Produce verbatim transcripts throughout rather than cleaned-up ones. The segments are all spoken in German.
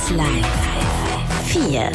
eins Live vier.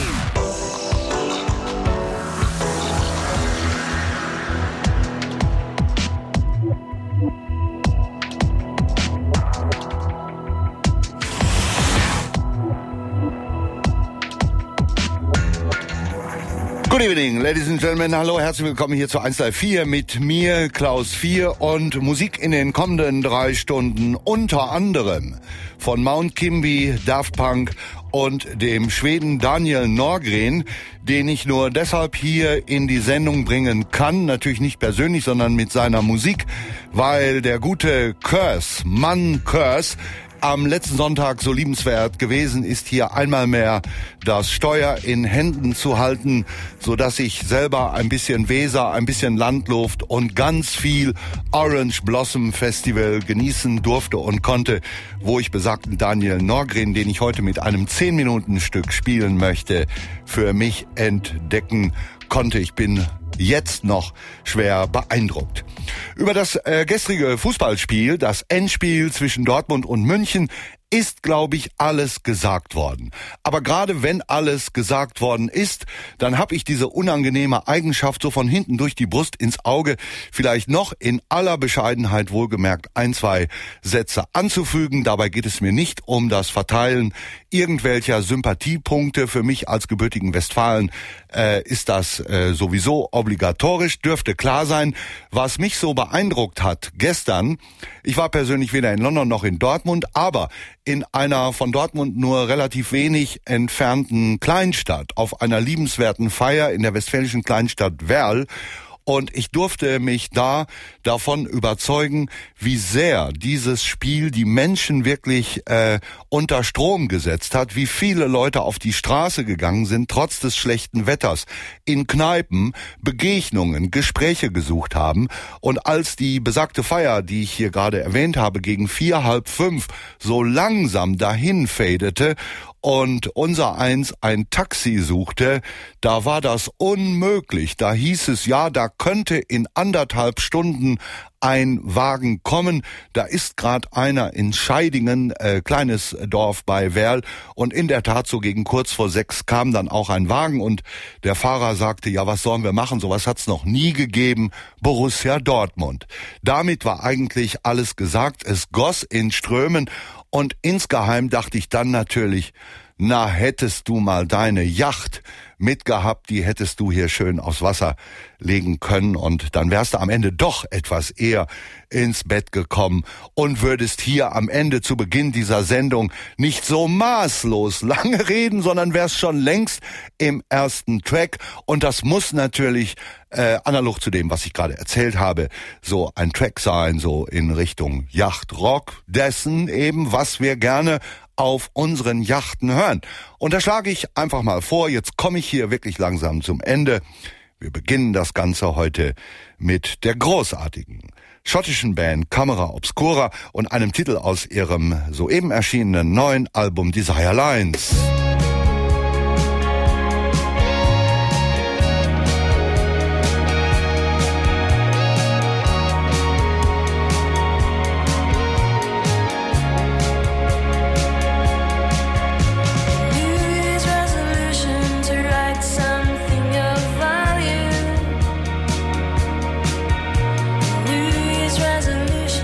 Good evening, ladies and gentlemen. Hallo, herzlich willkommen hier zu eins Live vier mit mir, Klaus vier, und Musik in den kommenden drei Stunden unter anderem von Mount Kimbie, Daft Punk und dem Schweden Daniel Norgren, den ich nur deshalb hier in die Sendung bringen kann, natürlich nicht persönlich, sondern mit seiner Musik, weil der gute Curse, Mann Curse, am letzten Sonntag so liebenswert gewesen ist, hier einmal mehr das Steuer in Händen zu halten, so dass ich selber ein bisschen Weser, ein bisschen Landluft und ganz viel Orange Blossom Festival genießen durfte und konnte, wo ich besagten Daniel Norgren, den ich heute mit einem zehn Minuten Stück spielen möchte, für mich entdecken konnte. Ich bin jetzt noch schwer beeindruckt. Über das äh, gestrige Fußballspiel, das Endspiel zwischen Dortmund und München, ist, glaube ich, alles gesagt worden. Aber gerade wenn alles gesagt worden ist, dann habe ich diese unangenehme Eigenschaft, so von hinten durch die Brust ins Auge, vielleicht noch in aller Bescheidenheit wohlgemerkt ein, zwei Sätze anzufügen. Dabei geht es mir nicht um das Verteilen irgendwelcher Sympathiepunkte. Für mich als gebürtigen Westfalen äh, ist das äh, sowieso obligatorisch, dürfte klar sein. Was mich so beeindruckt hat gestern, ich war persönlich weder in London noch in Dortmund, aber in einer von Dortmund nur relativ wenig entfernten Kleinstadt, auf einer liebenswerten Feier in der westfälischen Kleinstadt Werl. Und ich durfte mich da davon überzeugen, wie sehr dieses Spiel die Menschen wirklich äh, unter Strom gesetzt hat, wie viele Leute auf die Straße gegangen sind, trotz des schlechten Wetters, in Kneipen Begegnungen, Gespräche gesucht haben. Und als die besagte Feier, die ich hier gerade erwähnt habe, gegen vier, halb fünf so langsam dahin fadete und unser Eins ein Taxi suchte, da war das unmöglich. Da hieß es, ja, da könnte in anderthalb Stunden ein Wagen kommen. Da ist gerade einer in Scheidingen, äh, kleines Dorf bei Werl, und in der Tat so gegen kurz vor sechs kam dann auch ein Wagen und der Fahrer sagte, ja, was sollen wir machen? Sowas hat's noch nie gegeben. Borussia Dortmund. Damit war eigentlich alles gesagt. Es goss in Strömen. Und insgeheim dachte ich dann natürlich, na, hättest du mal deine Yacht mitgehabt, die hättest du hier schön aufs Wasser legen können und dann wärst du am Ende doch etwas eher ins Bett gekommen und würdest hier am Ende zu Beginn dieser Sendung nicht so maßlos lange reden, sondern wärst schon längst im ersten Track, und das muss natürlich äh, analog zu dem, was ich gerade erzählt habe, so ein Track sein, so in Richtung Yachtrock, dessen eben, was wir gerne auf unseren Yachten hören. Und da schlage ich einfach mal vor, jetzt komme ich hier wirklich langsam zum Ende. Wir beginnen das Ganze heute mit der großartigen schottischen Band Camera Obscura und einem Titel aus ihrem soeben erschienenen neuen Album Desire Lines.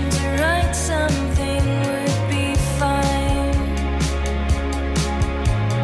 Something would be fine.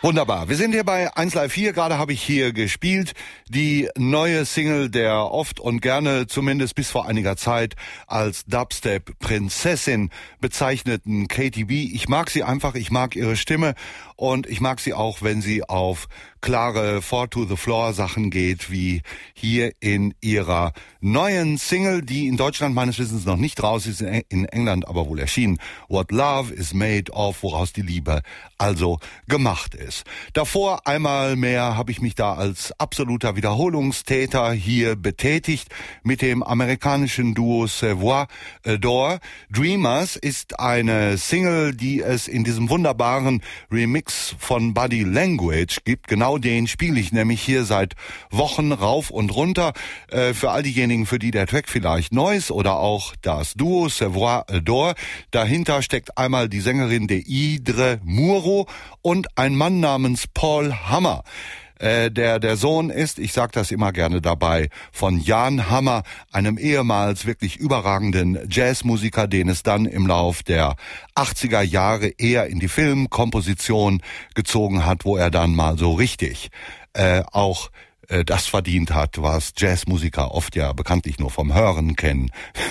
Wunderbar. Wir sind hier bei eins Live vier. Gerade habe ich hier gespielt die neue Single der oft und gerne, zumindest bis vor einiger Zeit, als Dubstep-Prinzessin bezeichneten Katy B. Ich mag sie einfach, ich mag ihre Stimme und ich mag sie auch, wenn sie auf klare Four-to-the-Floor-Sachen geht, wie hier in ihrer neuen Single, die in Deutschland meines Wissens noch nicht raus ist, in England aber wohl erschienen. What Love is Made Of, woraus die Liebe also gemacht ist. Davor einmal mehr habe ich mich da als absoluter Wiederholungstäter hier betätigt mit dem amerikanischen Duo Savoir d'Or. Dreamers ist eine Single, die es in diesem wunderbaren Remix von Body Language gibt. Genau den spiele ich nämlich hier seit Wochen rauf und runter. Äh, für all diejenigen, für die der Track vielleicht neu ist oder auch das Duo Savoir d'Or. Dahinter steckt einmal die Sängerin Deidre Muro und ein Mann namens Paul Hammer. Äh, der der Sohn ist, ich sage das immer gerne dabei, von Jan Hammer, einem ehemals wirklich überragenden Jazzmusiker, den es dann im Lauf der achtziger Jahre eher in die Filmkomposition gezogen hat, wo er dann mal so richtig äh, auch äh, das verdient hat, was Jazzmusiker oft ja bekanntlich nur vom Hören kennen.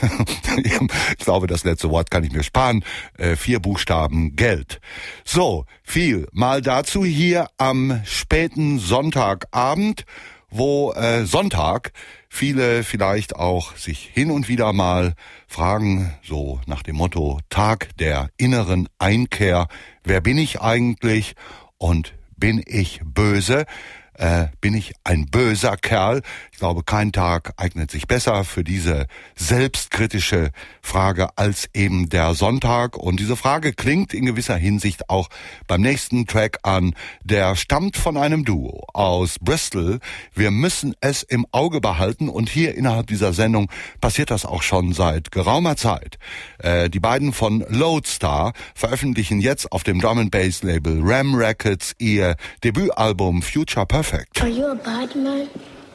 Ich glaube, das letzte Wort kann ich mir sparen. Äh, vier Buchstaben Geld. So, viel mal dazu hier am späten Sonntagabend, wo äh, Sonntag viele vielleicht auch sich hin und wieder mal fragen, so nach dem Motto Tag der inneren Einkehr. Wer bin ich eigentlich und bin ich böse? Äh, bin ich ein böser Kerl? Ich glaube, kein Tag eignet sich besser für diese selbstkritische Frage als eben der Sonntag. Und diese Frage klingt in gewisser Hinsicht auch beim nächsten Track an. Der stammt von einem Duo aus Bristol. Wir müssen es im Auge behalten. Und hier innerhalb dieser Sendung passiert das auch schon seit geraumer Zeit. Äh, die beiden von Lodestar veröffentlichen jetzt auf dem Drum and Bass Label Ram Records ihr Debütalbum Future Perfect. Are you a bad man?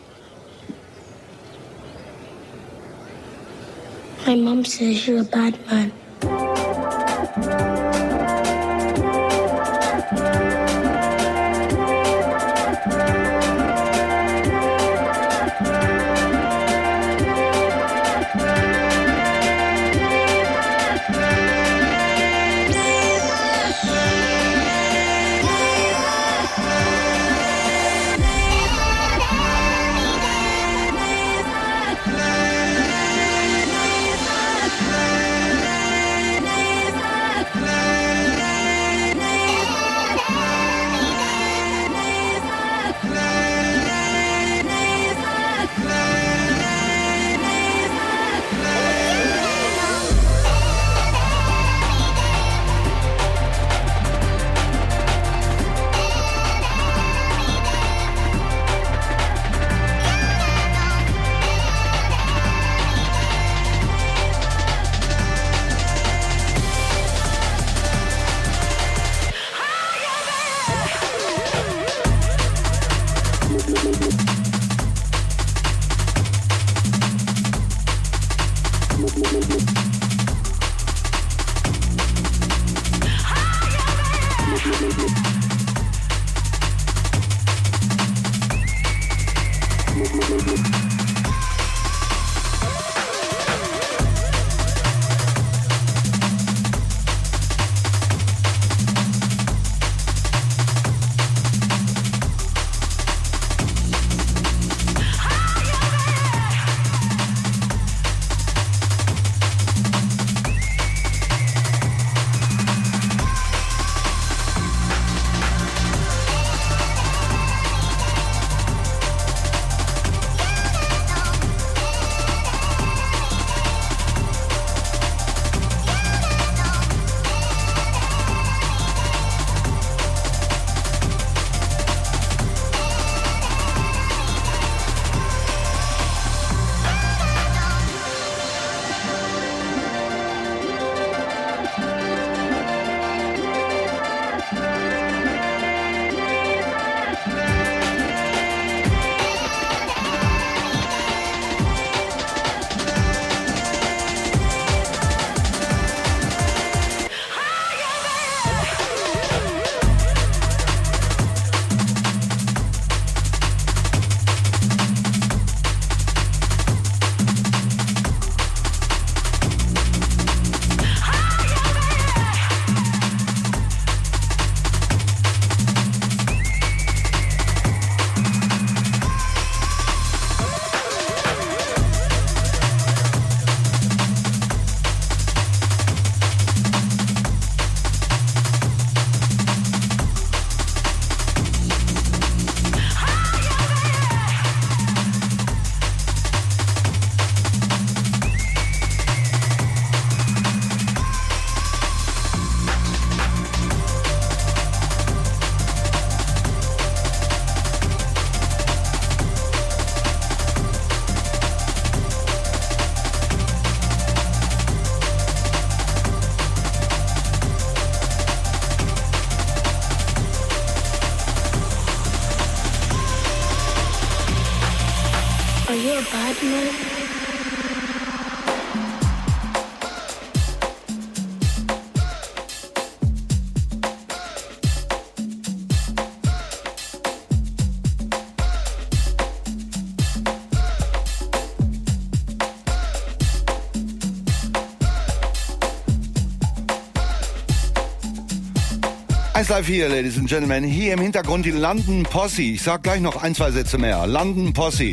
My mom says you're a bad man. Never Are you a bad man? eins Live vier, Ladies and Gentlemen. Hier im Hintergrund die London Posse. Ich sag gleich noch ein, zwei Sätze mehr. London Posse.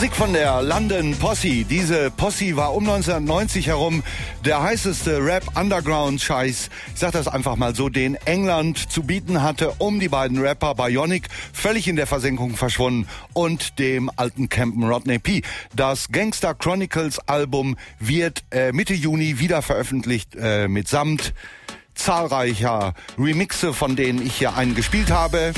Musik von der London Posse. Diese Posse war um neunzehnhundertneunzig herum der heißeste Rap-Underground-Scheiß, ich sag das einfach mal so, den England zu bieten hatte, um die beiden Rapper Bionic, völlig in der Versenkung verschwunden, und dem alten Campen Rodney P. Das Gangster Chronicles Album wird äh, Mitte Juni wieder veröffentlicht, äh, mitsamt zahlreicher Remixe, von denen ich hier einen gespielt habe.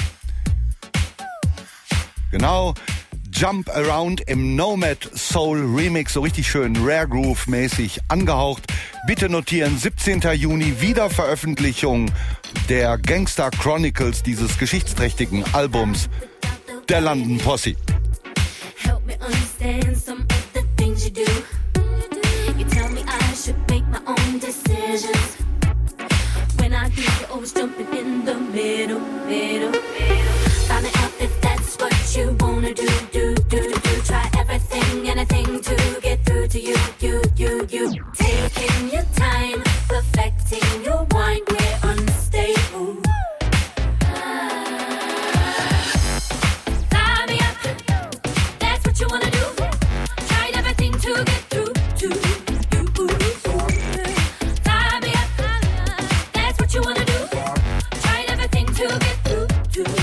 Genau. Jump Around im Nomad Soul Remix, so richtig schön Rare Groove mäßig angehaucht. Bitte notieren, siebzehnten Juni Wiederveröffentlichung der Gangster Chronicles, dieses geschichtsträchtigen Albums der London Posse. Help me understand some of the things you do. You tell me I should make my own decisions. When I do, you're always jumping in the middle, middle, middle. Find me out if that's what you wanna do, do, do, do, do. Try everything, anything to get through to you, you, you, you. Taking your time, perfecting your wine, we're unstable. Fire me up, that's what you wanna do. Try everything to get through to you. Fire me up, that's what you wanna do. Try everything to get through to you.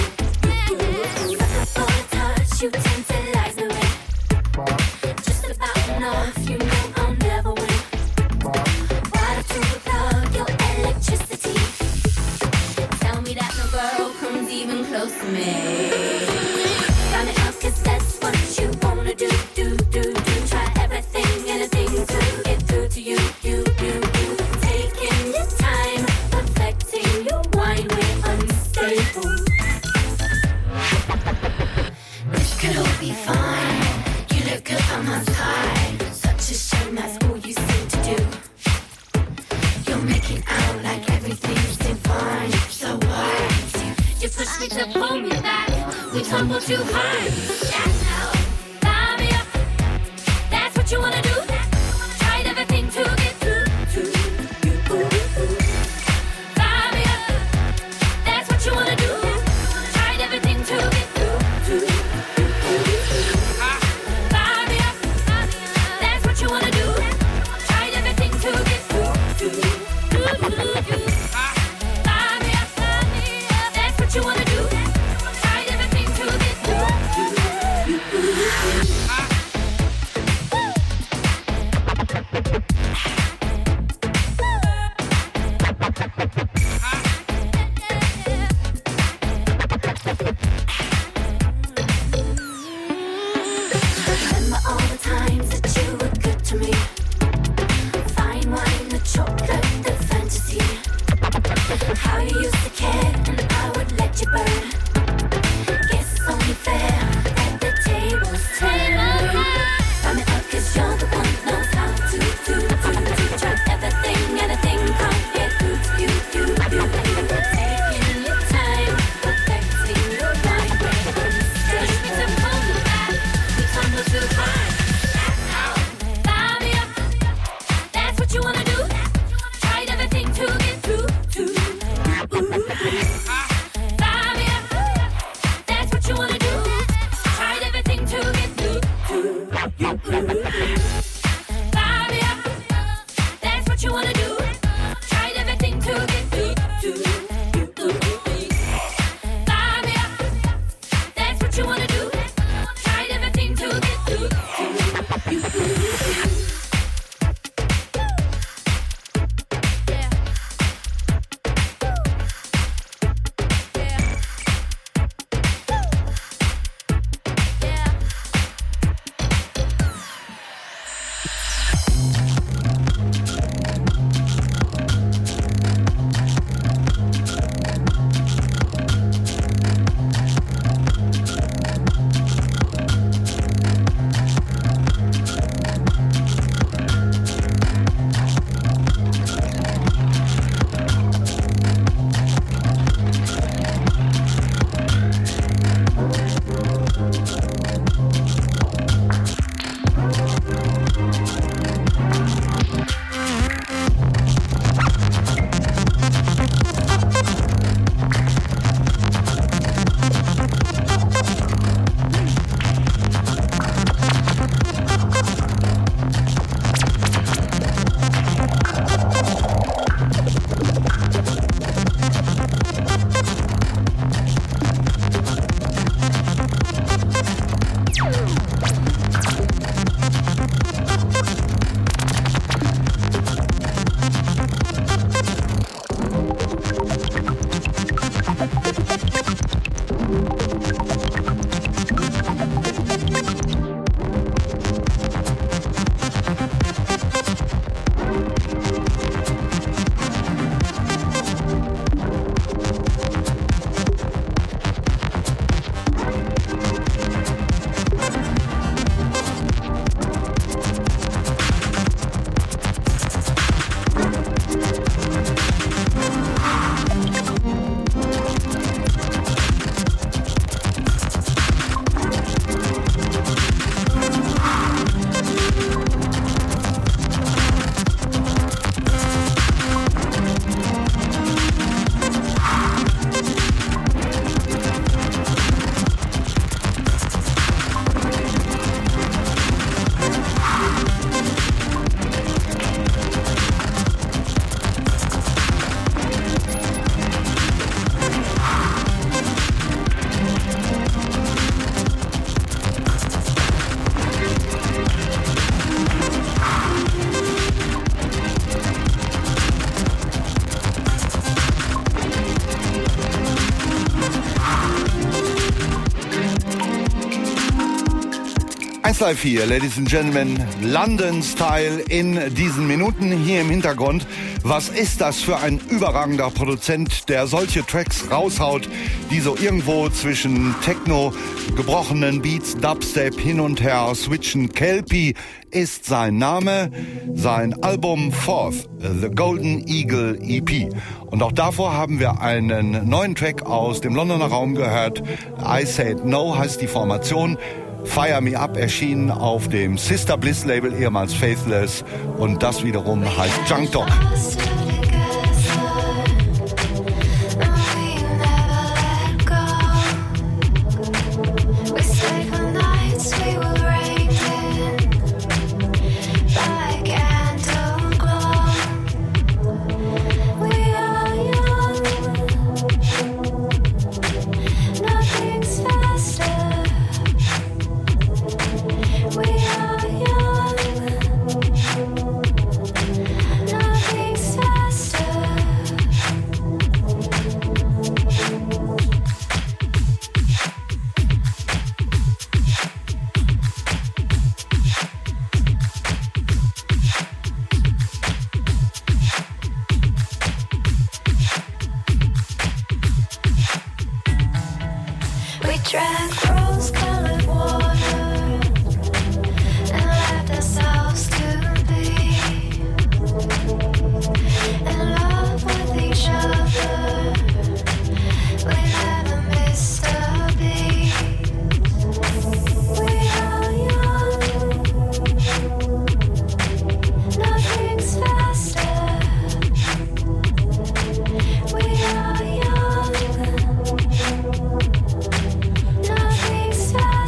You tantalize me with just about enough, you know I'll never win. Why don't you plug your electricity? Tell me that no girl comes even close to me. Find me out, cause that's what you wanna do, do, do, do. Try everything, anything to get through to you, you, you, you. Taking your time, perfecting your wine, we're unstable. Could all be fine. You look good on my side. Such a shame that's all you seem to do. You're making out like everything's divine. So what? You push me to pull me back. We tumble too high. Yeah, now. Fire me up. That's what you wanna do. Tried everything to get through to you. Fire me up. That's what you wanna do. Tried everything to get through to you. You eins drei vier, Ladies and Gentlemen, London Style in diesen Minuten hier im Hintergrund. Was ist das für ein überragender Produzent, der solche Tracks raushaut, die so irgendwo zwischen Techno, gebrochenen Beats, Dubstep hin und her switchen. Kelpie ist sein Name, sein Album Fourth, The Golden Eagle E P. Und auch davor haben wir einen neuen Track aus dem Londoner Raum gehört. I Said No heißt die Formation. Fire Me Up erschien auf dem Sister Bliss Label, ehemals Faithless, und das wiederum heißt Junk Dog. Nothing's fast.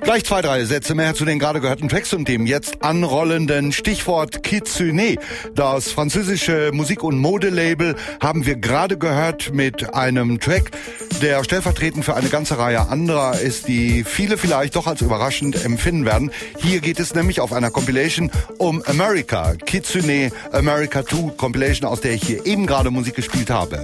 Gleich zwei, drei Sätze mehr zu den gerade gehörten Tracks und dem jetzt anrollenden Stichwort Kitsune. Das französische Musik- und Modelabel haben wir gerade gehört mit einem Track, der stellvertretend für eine ganze Reihe anderer ist, die viele vielleicht doch als überraschend empfinden werden. Hier geht es nämlich auf einer Compilation um America. Kitsune America zwei Compilation, aus der ich hier eben gerade Musik gespielt habe.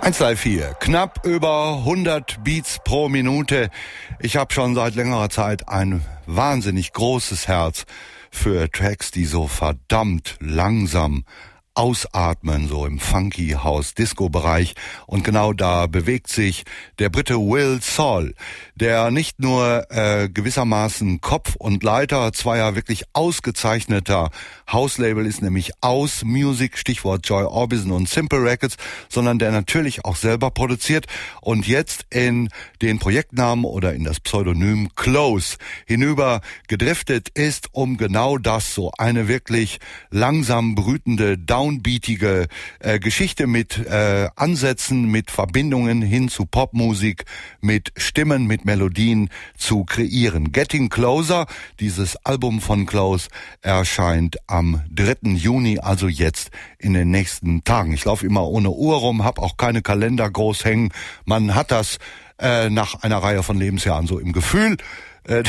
eins drei vier, knapp über hundert Beats pro Minute. Ich habe schon seit längerer Zeit ein wahnsinnig großes Herz für Tracks, die so verdammt langsam ausatmen, so im Funky House Disco Bereich. Und genau da bewegt sich der Brite Will Saul, der nicht nur äh, gewissermaßen Kopf und Leiter zweier wirklich ausgezeichneter House-Label ist, nämlich Aus Music, Stichwort Joy Orbison und Simple Records, sondern der natürlich auch selber produziert und jetzt in den Projektnamen oder in das Pseudonym Close hinüber gedriftet ist, um genau das, so eine wirklich langsam brütende, downbeatige äh, Geschichte mit äh, Ansätzen, mit Verbindungen hin zu Popmusik, mit Stimmen, mit Melodien zu kreieren. Getting Closer, dieses Album von Close, erscheint am dritten Juni, also jetzt in den nächsten Tagen. Ich laufe immer ohne Uhr rum, habe auch keine Kalender groß hängen. Man hat das äh, nach einer Reihe von Lebensjahren so im Gefühl. Äh,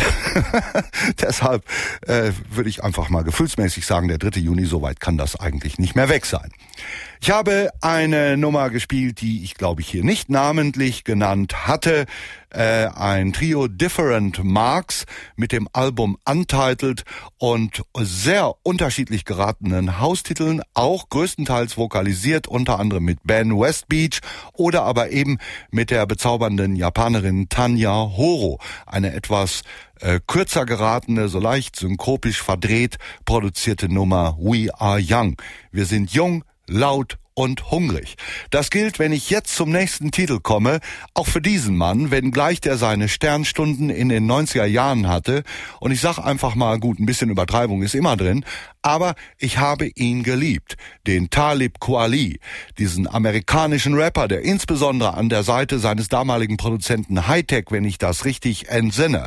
deshalb äh, würde ich einfach mal gefühlsmäßig sagen, der dritte Juni, soweit kann das eigentlich nicht mehr weg sein. Ich habe eine Nummer gespielt, die ich glaube ich hier nicht namentlich genannt hatte. Äh, ein Trio Different Marks mit dem Album Untitled und sehr unterschiedlich geratenen Haustiteln, auch größtenteils vokalisiert, unter anderem mit Ben Westbeach oder aber eben mit der bezaubernden Japanerin Tanya Horo. Eine etwas äh, kürzer geratene, so leicht synkopisch verdreht produzierte Nummer We Are Young. Wir sind jung, laut und hungrig. Das gilt, wenn ich jetzt zum nächsten Titel komme, auch für diesen Mann, wenngleich der seine Sternstunden in den neunziger Jahren hatte. Und ich sag einfach mal, gut, ein bisschen Übertreibung ist immer drin, aber ich habe ihn geliebt, den Talib Kweli, diesen amerikanischen Rapper, der insbesondere an der Seite seines damaligen Produzenten Hi-Tech, wenn ich das richtig entsinne,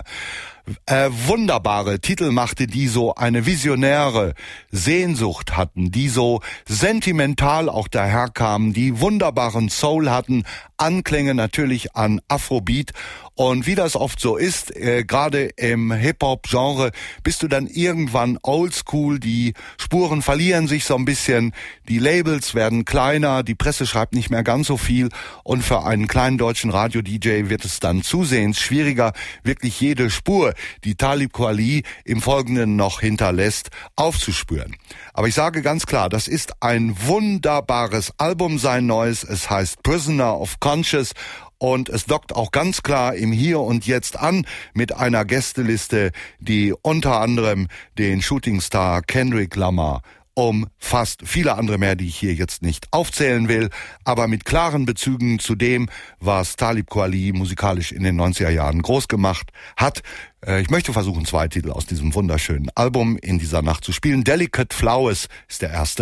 Äh, wunderbare Titel machte, die so eine visionäre Sehnsucht hatten, die so sentimental auch daherkamen, die wunderbaren Soul hatten, Anklänge natürlich an Afrobeat. Und wie das oft so ist, äh, gerade im Hip-Hop-Genre, bist du dann irgendwann oldschool, die Spuren verlieren sich so ein bisschen, die Labels werden kleiner, die Presse schreibt nicht mehr ganz so viel und für einen kleinen deutschen Radio-D J wird es dann zusehends schwieriger, wirklich jede Spur, die Talib Kweli im Folgenden noch hinterlässt, aufzuspüren. Aber ich sage ganz klar, das ist ein wunderbares Album, sein neues, es heißt Prisoner of Conscious. Und es dockt auch ganz klar im Hier und Jetzt an mit einer Gästeliste, die unter anderem den Shootingstar Kendrick Lamar umfasst. Viele andere mehr, die ich hier jetzt nicht aufzählen will, aber mit klaren Bezügen zu dem, was Talib Kweli musikalisch in den neunziger Jahren groß gemacht hat. Ich möchte versuchen, zwei Titel aus diesem wunderschönen Album in dieser Nacht zu spielen. Delicate Flowers ist der erste.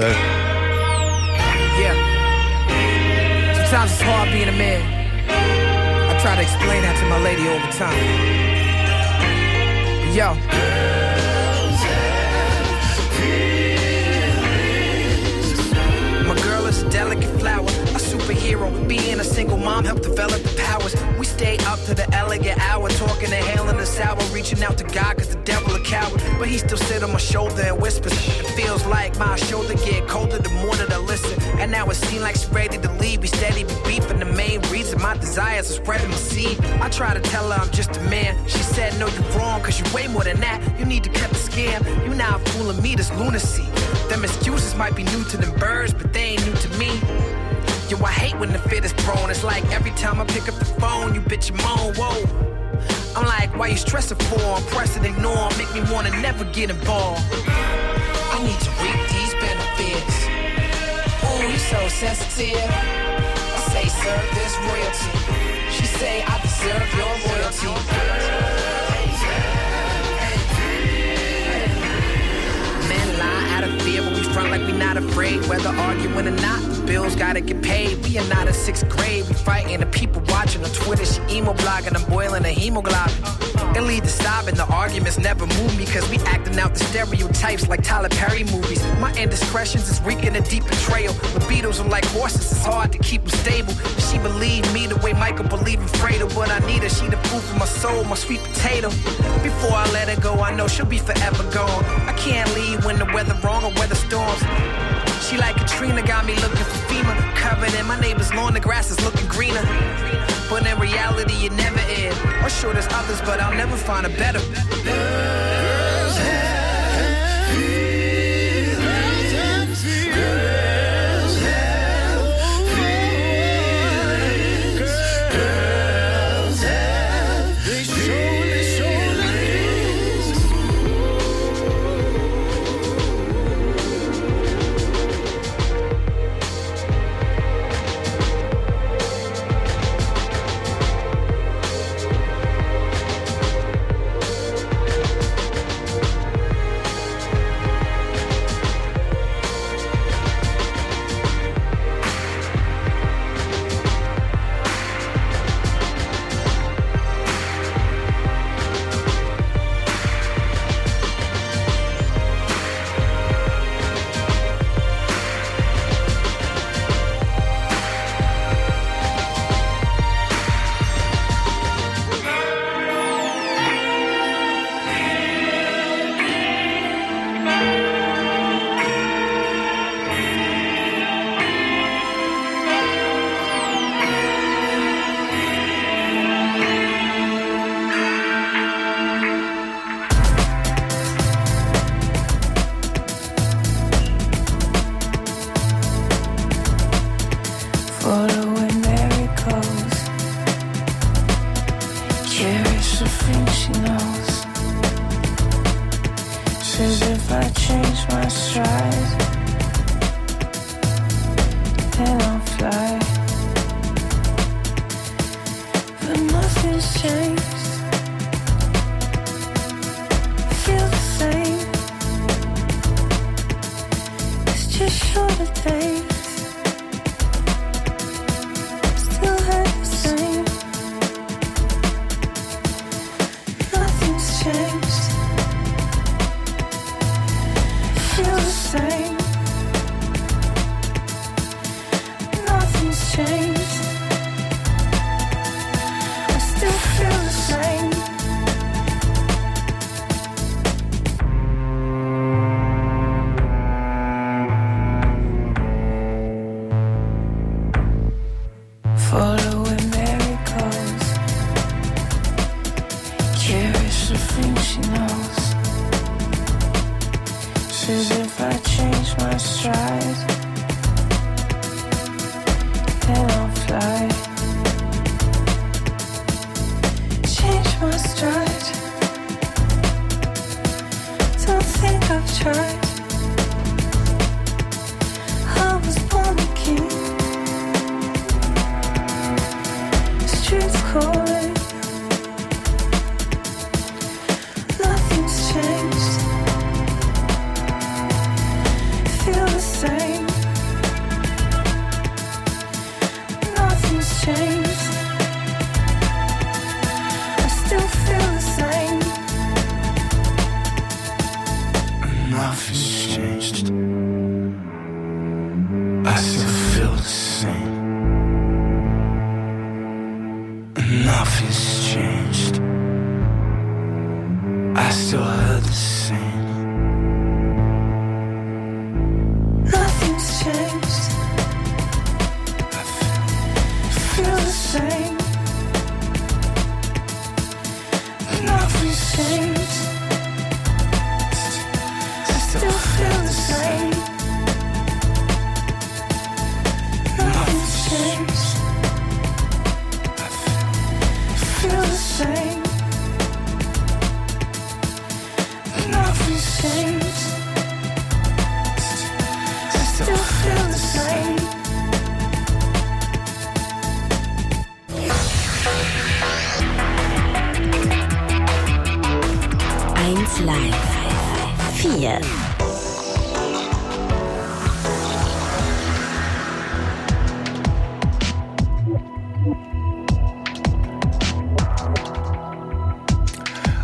Yeah. Sometimes it's hard being a man. I try to explain that to my lady all the time. Yo. My girl is a delicate flower, a superhero. Being a single mom helped develop the powers. We stay up to the elegant hour, talking and hailing the sour, reaching out to God cause the devil a coward. But he still sit on my shoulder and whispers. It feels like my shoulder get colder the more that I listen. And now it seems like she's ready to leave. Be steady, be beefing. The main reason my desires are spreading my seed. I try to tell her I'm just a man. She said no, you're wrong cause you're way more than that. You need to cut the scam. You not fooling me, this lunacy. Them excuses might be new to them birds, but they ain't new to me. Yo, I hate when the fit is prone. It's like every time I pick up the phone, you bitch and moan, whoa. I'm like, why you stressing for? I'm pressing ignore, make me wanna never get involved. I need to reap these benefits. Ooh, you so sensitive. I say, serve this royalty. She say, I deserve your royalty. Men lie out of fear, but we front like we not afraid. Whether arguing or not, the bills gotta get paid. We are not in sixth grade, we fighting the people watching on Twitter. She emo blogging, I'm boiling a hemoglobin. It lead to stopping the arguments, never move me, cause we acting out the stereotypes like Tyler Perry movies. My indiscretions is wreaking a deep betrayal. The Beatles are like horses, it's hard to keep them stable. She believed me the way Michael believed in Fredo, but I need her, she the food for my soul, my sweet potato. Before I let her go, I know she'll be forever gone. I can't leave when the weather wrong or weather storms. She like Katrina, got me looking for FEMA. Covered in my neighbor's lawn, the grass is looking greener. But in reality, it never is. Or sure, there's others, but I'll never find a better. Girls have feelings. Girls have feelings. Girls have, they surely, surely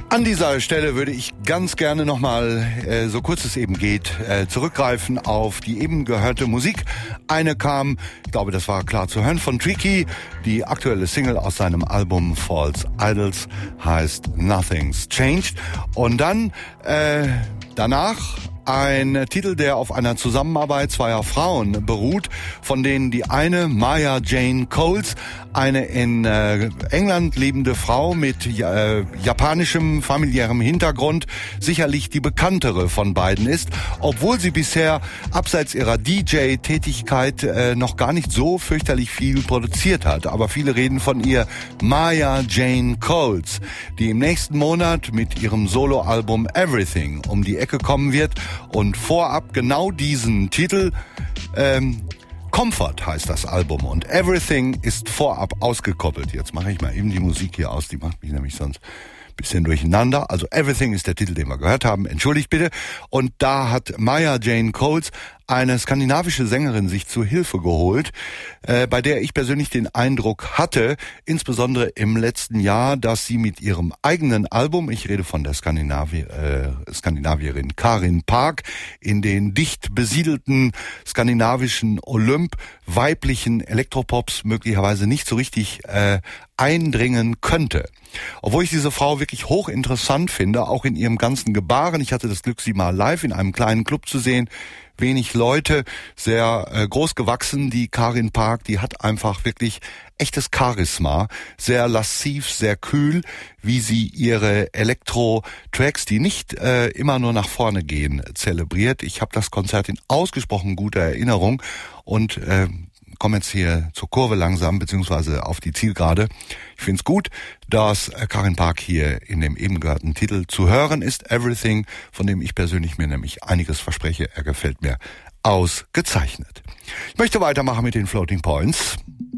An dieser Stelle würde ich ganz gerne nochmal, äh, so kurz es eben geht, äh, zurückgreifen auf die eben gehörte Musik. Eine kam, ich glaube, das war klar zu hören, von Tricky. Die aktuelle Single aus seinem Album False Idols heißt Nothing's Changed. Und dann äh, danach ein Titel, der auf einer Zusammenarbeit zweier Frauen beruht, von denen die eine, Maya Jane Coles, eine in äh, England lebende Frau mit äh, japanischem familiärem Hintergrund, sicherlich die bekanntere von beiden ist, obwohl sie bisher abseits ihrer D J-Tätigkeit äh, noch gar nicht so fürchterlich viel produziert hat. Aber viele reden von ihr, Maya Jane Coles, die im nächsten Monat mit ihrem Soloalbum Everything um die Ecke kommen wird. Und vorab genau diesen Titel, ähm, Comfort heißt das Album und Everything ist vorab ausgekoppelt. Jetzt mache ich mal eben die Musik hier aus, die macht mich nämlich sonst ein bisschen durcheinander. Also Everything ist der Titel, den wir gehört haben, entschuldigt bitte. Und da hat Maya Jane Coles eine skandinavische Sängerin sich zu Hilfe geholt, äh, bei der ich persönlich den Eindruck hatte, insbesondere im letzten Jahr, dass sie mit ihrem eigenen Album, ich rede von der Skandinavi- äh, Skandinavierin Karin Park, in den dicht besiedelten skandinavischen Olymp weiblichen Elektropops möglicherweise nicht so richtig äh, eindringen könnte. Obwohl ich diese Frau wirklich hochinteressant finde, auch in ihrem ganzen Gebaren. Ich hatte das Glück, sie mal live in einem kleinen Club zu sehen. Wenig Leute, sehr äh, groß gewachsen, die Karin Park, die hat einfach wirklich echtes Charisma, sehr lassiv, sehr kühl, wie sie ihre Elektro-Tracks, die nicht äh, immer nur nach vorne gehen, zelebriert. Ich habe das Konzert in ausgesprochen guter Erinnerung und äh, komme jetzt hier zur Kurve langsam, beziehungsweise auf die Zielgerade. Ich finde es gut, dass Karin Park hier in dem eben gehörten Titel zu hören ist. Everything, von dem ich persönlich mir nämlich einiges verspreche. Er gefällt mir ausgezeichnet. Ich möchte weitermachen mit den Floating Points.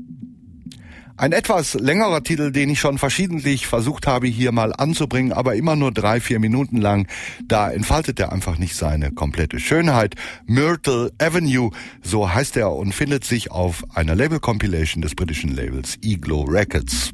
Ein etwas längerer Titel, den ich schon verschiedentlich versucht habe, hier mal anzubringen, aber immer nur drei, vier Minuten lang. Da entfaltet er einfach nicht seine komplette Schönheit. Myrtle Avenue, so heißt er und findet sich auf einer Label-Compilation des britischen Labels Iglo Records.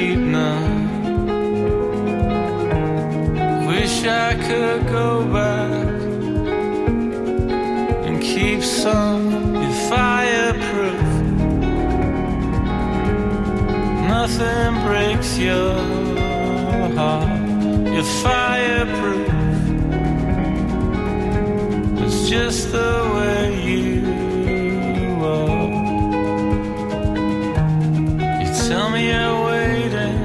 keep none. Wish I could go back and keep some. You're fireproof. Nothing breaks your heart. You're fireproof. It's just the way you are. You tell me you're waiting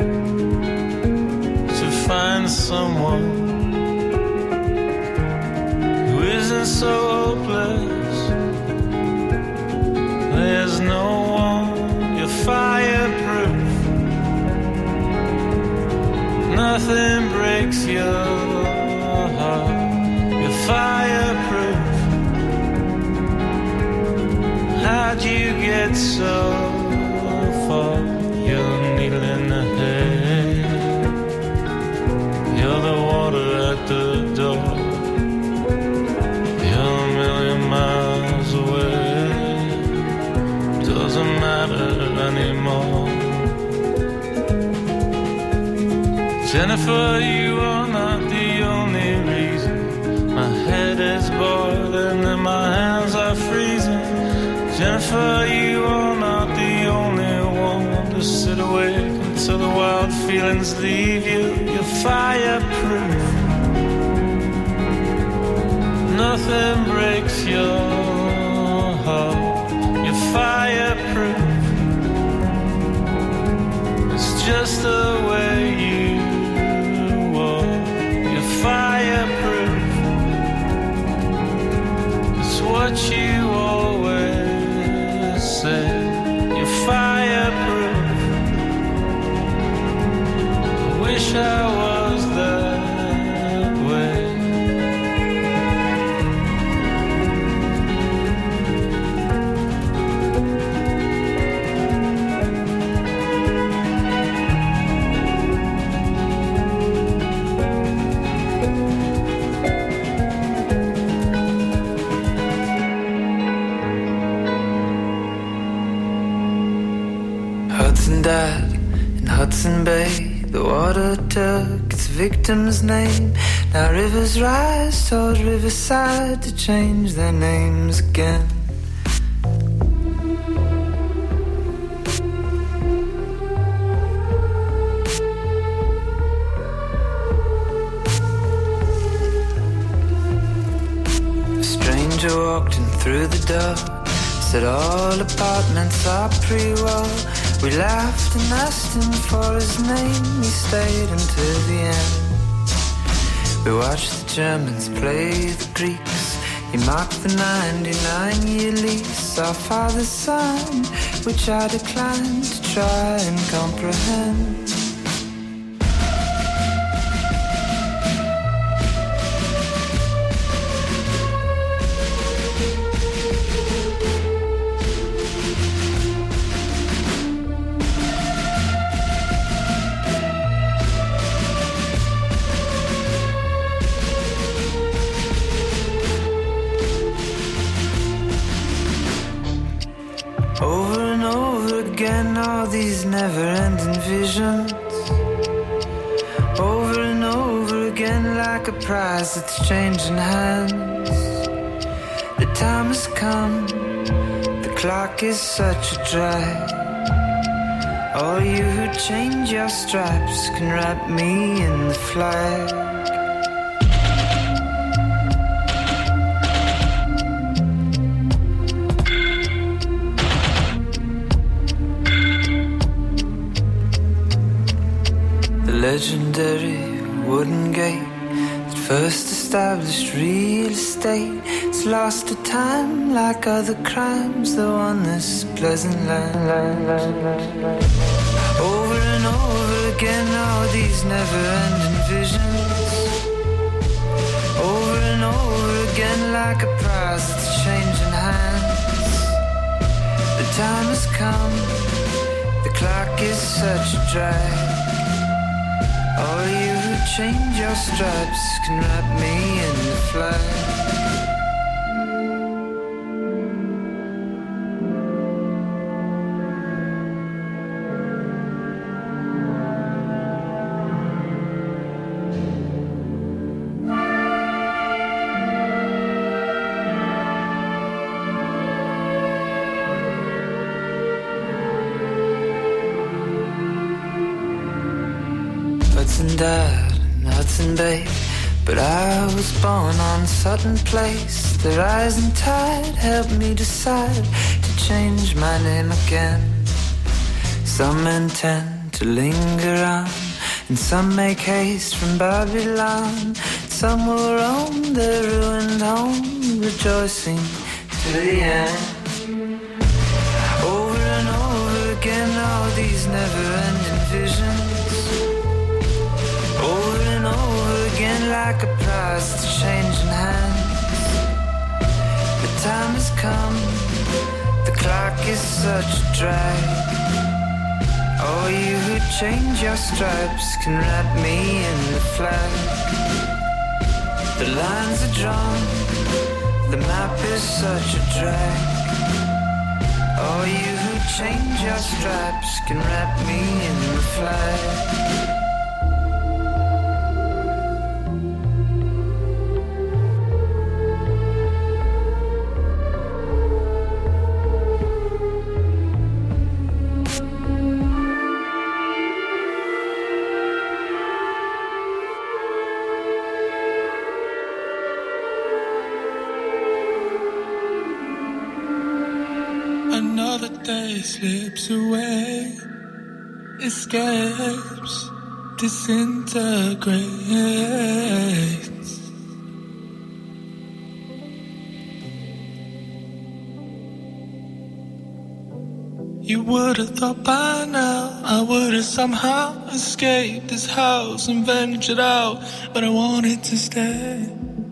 to find someone who isn't so hopeless. There's no one. You're fireproof. Nothing breaks your heart. You're fireproof. How'd you get so far? You're a needle in the hay. You're the water at the door. You're a million miles away. Doesn't matter anymore. Jennifer, you are not the only reason my head is boiling and my hands are freezing. Jennifer, you are not the only one to sit awake until the wild feelings leave you. You're fireproof. Nothing breaks your heart. You're fireproof. It's just the way you fireproof. It's what you always say. You're fireproof. I wish I was that way. Died in Hudson Bay. The water took its victim's name. Now rivers rise towards riverside to change their names again. A stranger walked in through the door, said all apartments are pre-war. We laughed and asked him for his name. He stayed until the end. We watched the Germans play the Greeks. He marked the ninety-nine year lease. Our father's son, which I declined to try and comprehend. These never-ending visions, over and over again, like a prize that's changing hands. The time has come, the clock is such a drag. All you who change your straps can wrap me in the flag. Legendary wooden gate that first established real estate. It's lost to time like other crimes, though on this pleasant land. Over and over again, all these never-ending visions. Over and over again, like a prize that's changing hands. The time has come, the clock is such a drag. All you who change your stripes can wrap me in the flag. Hudson died, and Hudson Bay. But I was born on Sutton Place. The rising tide helped me decide to change my name again. Some intend to linger on, and some make haste from Babylon. Some will roam their ruined home, rejoicing to the end. Over and over again, all these never-ending visions. Over and over again, like a prize that's changing hands. The time has come, the clock is such a drag. All you who change your stripes can wrap me in the flag. The lines are drawn, the map is such a drag. All you who change your stripes can wrap me in the flag. Another day slips away, escapes, disintegrates. You would have thought by now I would have somehow escaped this house and ventured out, but I wanted to stay.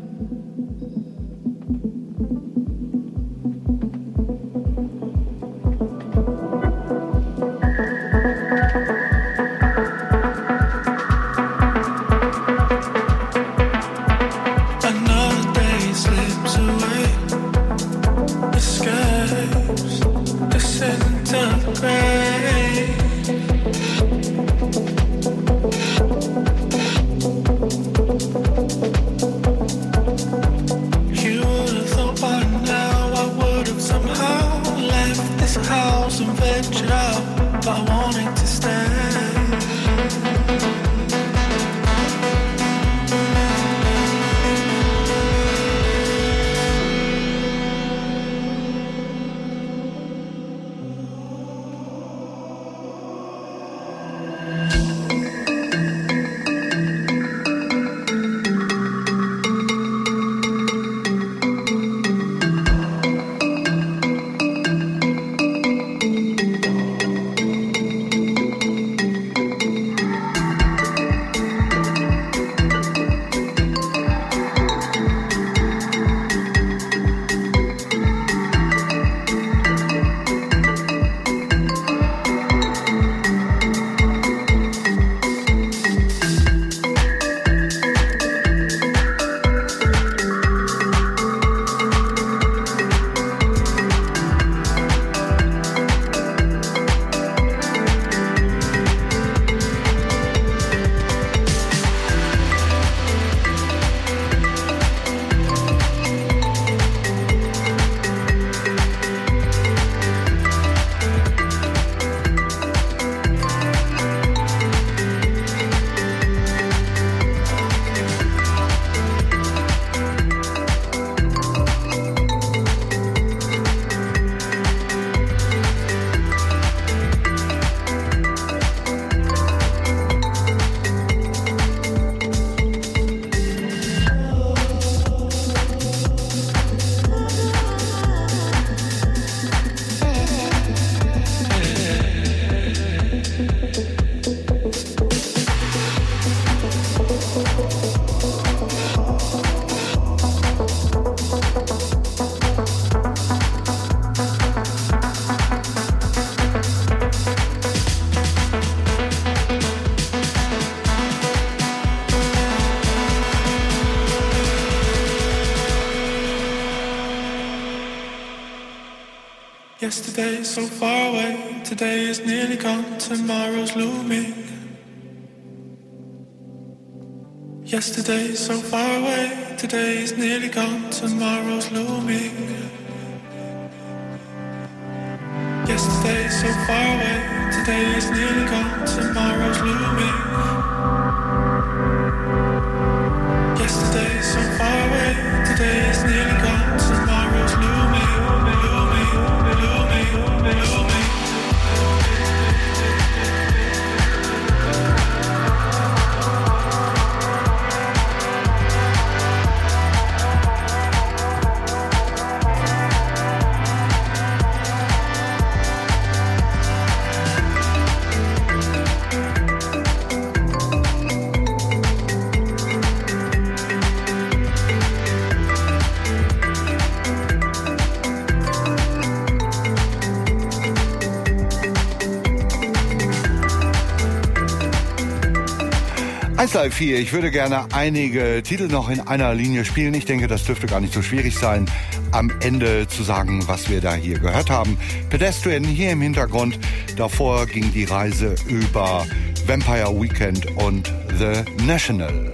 Yesterday is so far away, today is nearly gone, tomorrow's looming. Yesterday is so far away, today is nearly gone, tomorrow's looming. Yesterday is so far away, today is nearly gone, tomorrow's looming. eins drei vier, ich würde gerne einige Titel noch in einer Linie spielen. Ich denke, das dürfte gar nicht so schwierig sein, am Ende zu sagen, was wir da hier gehört haben. Pedestrian hier im Hintergrund. Davor ging die Reise über Vampire Weekend und The National.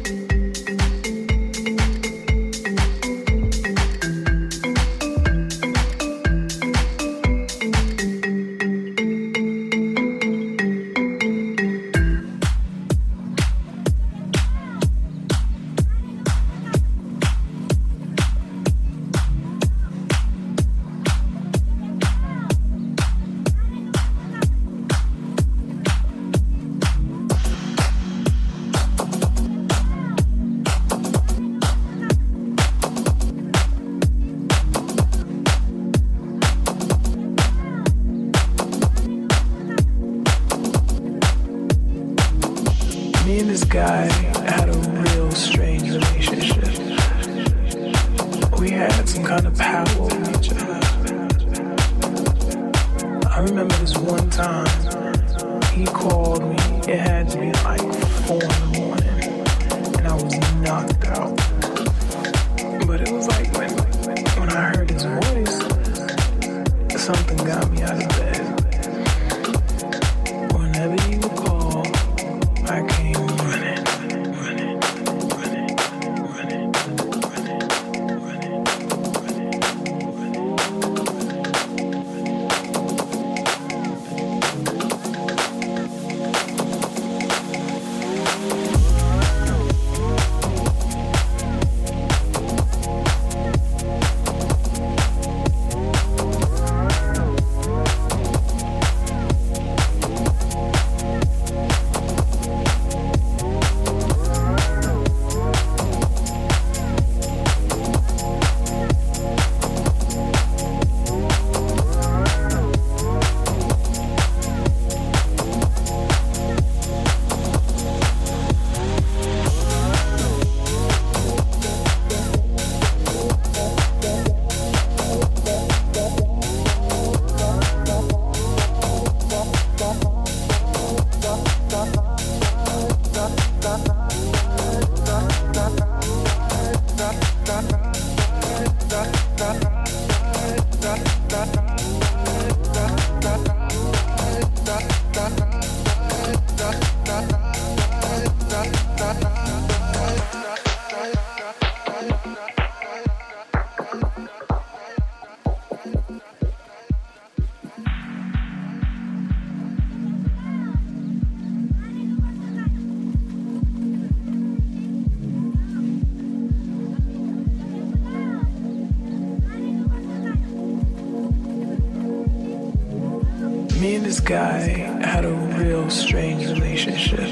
Me and this guy had a real strange relationship.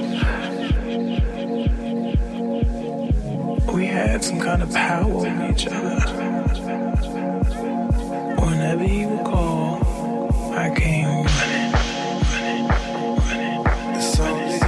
We had some kind of power over each other. Whenever he would call, I came running, running, running. The song is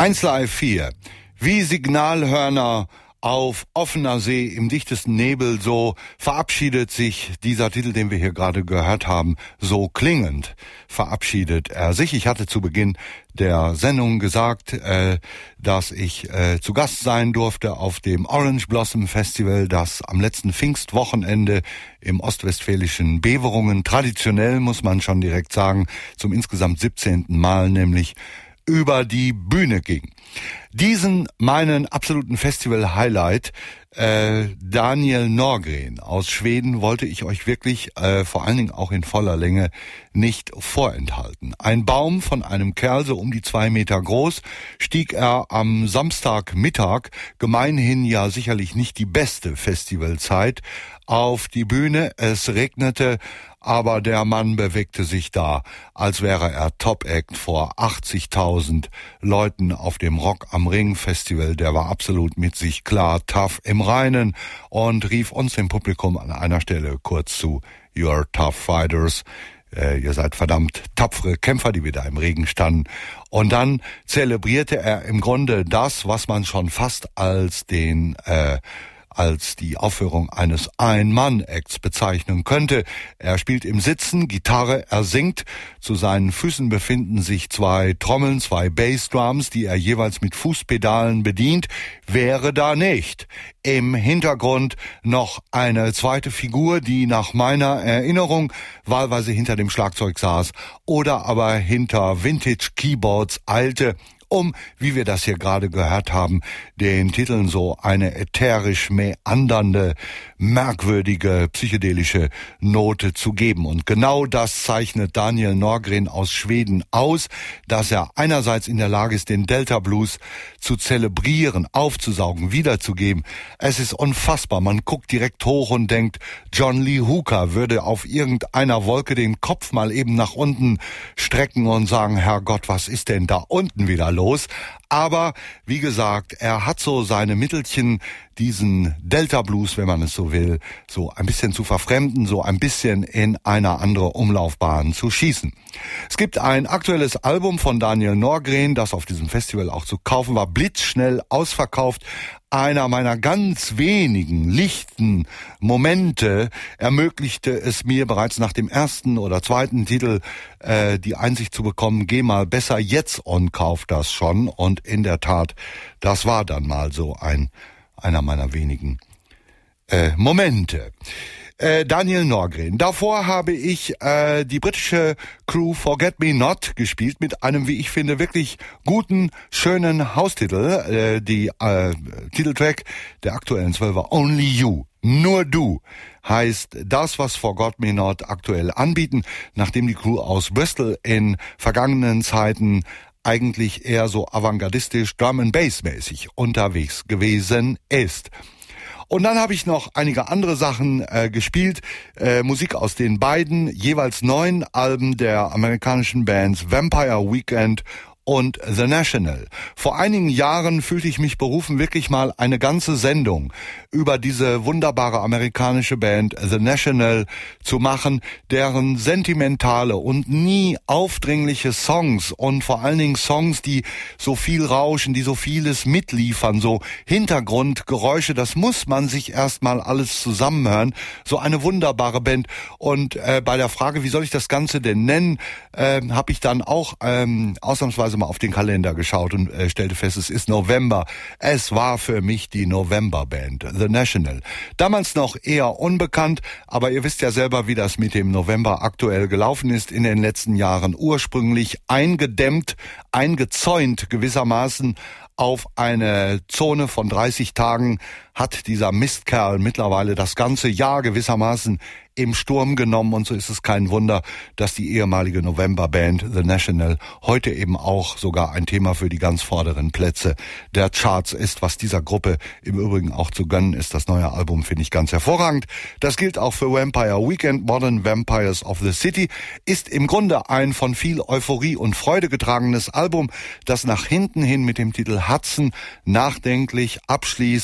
eins Live vier. Wie Signalhörner auf offener See im dichtesten Nebel, so verabschiedet sich dieser Titel, den wir hier gerade gehört haben, so klingend verabschiedet er sich. Ich hatte zu Beginn der Sendung gesagt, äh, dass ich äh, zu Gast sein durfte auf dem Orange Blossom Festival, das am letzten Pfingstwochenende im ostwestfälischen Beverungen, traditionell muss man schon direkt sagen, zum insgesamt siebzehnten Mal nämlich über die Bühne ging. Diesen meinen absoluten Festival-Highlight, äh, Daniel Norgren aus Schweden, wollte ich euch wirklich, äh, vor allen Dingen auch in voller Länge, nicht vorenthalten. Ein Baum von einem Kerl, so um die zwei Meter groß, stieg er am Samstagmittag, gemeinhin ja sicherlich nicht die beste Festivalzeit, auf die Bühne. Es regnete, aber der Mann bewegte sich da, als wäre er Top-Act vor achtzigtausend Leuten auf dem Rock am Ring Festival. Der war absolut mit sich klar, tough im Reinen und rief uns im Publikum an einer Stelle kurz zu: You're tough fighters. Äh, ihr seid verdammt tapfere Kämpfer, die wir da im Regen standen. Und dann zelebrierte er im Grunde das, was man schon fast als den äh, als die Aufführung eines Ein-Mann-Acts bezeichnen könnte. Er spielt im Sitzen Gitarre, er singt. Zu seinen Füßen befinden sich zwei Trommeln, zwei Bassdrums, die er jeweils mit Fußpedalen bedient. Wäre da nicht im Hintergrund noch eine zweite Figur, die nach meiner Erinnerung wahlweise hinter dem Schlagzeug saß oder aber hinter Vintage-Keyboards eilte, um, wie wir das hier gerade gehört haben, den Titeln so eine ätherisch meandernde, merkwürdige, psychedelische Note zu geben. Und genau das zeichnet Daniel Norgren aus Schweden aus, dass er einerseits in der Lage ist, den Delta Blues zu zelebrieren, aufzusaugen, wiederzugeben. Es ist unfassbar. Man guckt direkt hoch und denkt, John Lee Hooker würde auf irgendeiner Wolke den Kopf mal eben nach unten strecken und sagen, Herrgott, was ist denn da unten wieder los? Aber wie gesagt, er hat so seine Mittelchen, diesen Delta Blues, wenn man es so will, so ein bisschen zu verfremden, so ein bisschen in eine andere Umlaufbahn zu schießen. Es gibt ein aktuelles Album von Daniel Norgren, das auf diesem Festival auch zu kaufen war, blitzschnell ausverkauft. Einer meiner ganz wenigen lichten Momente ermöglichte es mir bereits nach dem ersten oder zweiten Titel äh, die Einsicht zu bekommen, geh mal besser jetzt und kauf das schon. Und in der Tat, das war dann mal so ein einer meiner wenigen äh, Momente. Äh, Daniel Norgren. Davor habe ich äh, die britische Crew Forget Me Not gespielt mit einem, wie ich finde, wirklich guten, schönen Haustitel. Äh, die äh, Titeltrack der aktuellen Zwölfer, Only You. Nur du heißt das, was Forget Me Not aktuell anbieten, nachdem die Crew aus Bristol in vergangenen Zeiten eigentlich eher so avantgardistisch, Drum and Bass mäßig unterwegs gewesen ist. Und dann habe ich noch einige andere Sachen äh, gespielt, äh, Musik aus den beiden jeweils neuen Alben der amerikanischen Bands Vampire Weekend und The National. Vor einigen Jahren fühlte ich mich berufen, wirklich mal eine ganze Sendung über diese wunderbare amerikanische Band The National zu machen, deren sentimentale und nie aufdringliche Songs und vor allen Dingen Songs, die so viel rauschen, die so vieles mitliefern, so Hintergrundgeräusche, das muss man sich erstmal alles zusammenhören. So eine wunderbare Band. Und äh, bei der Frage, wie soll ich das Ganze denn nennen, äh, habe ich dann auch ähm, ausnahmsweise mal auf den Kalender geschaut und äh, stellte fest, es ist November. Es war für mich die November-Band, The National. Damals noch eher unbekannt, aber ihr wisst ja selber, wie das mit dem November aktuell gelaufen ist in den letzten Jahren. Ursprünglich eingedämmt, eingezäunt gewissermaßen auf eine Zone von dreißig Tagen, hat dieser Mistkerl mittlerweile das ganze Jahr gewissermaßen im Sturm genommen, und so ist es kein Wunder, dass die ehemalige November-Band The National heute eben auch sogar ein Thema für die ganz vorderen Plätze der Charts ist, was dieser Gruppe im Übrigen auch zu gönnen ist. Das neue Album finde ich ganz hervorragend. Das gilt auch für Vampire Weekend. Modern Vampires of the City ist im Grunde ein von viel Euphorie und Freude getragenes Album, das nach hinten hin mit dem Titel Hudson nachdenklich abschließt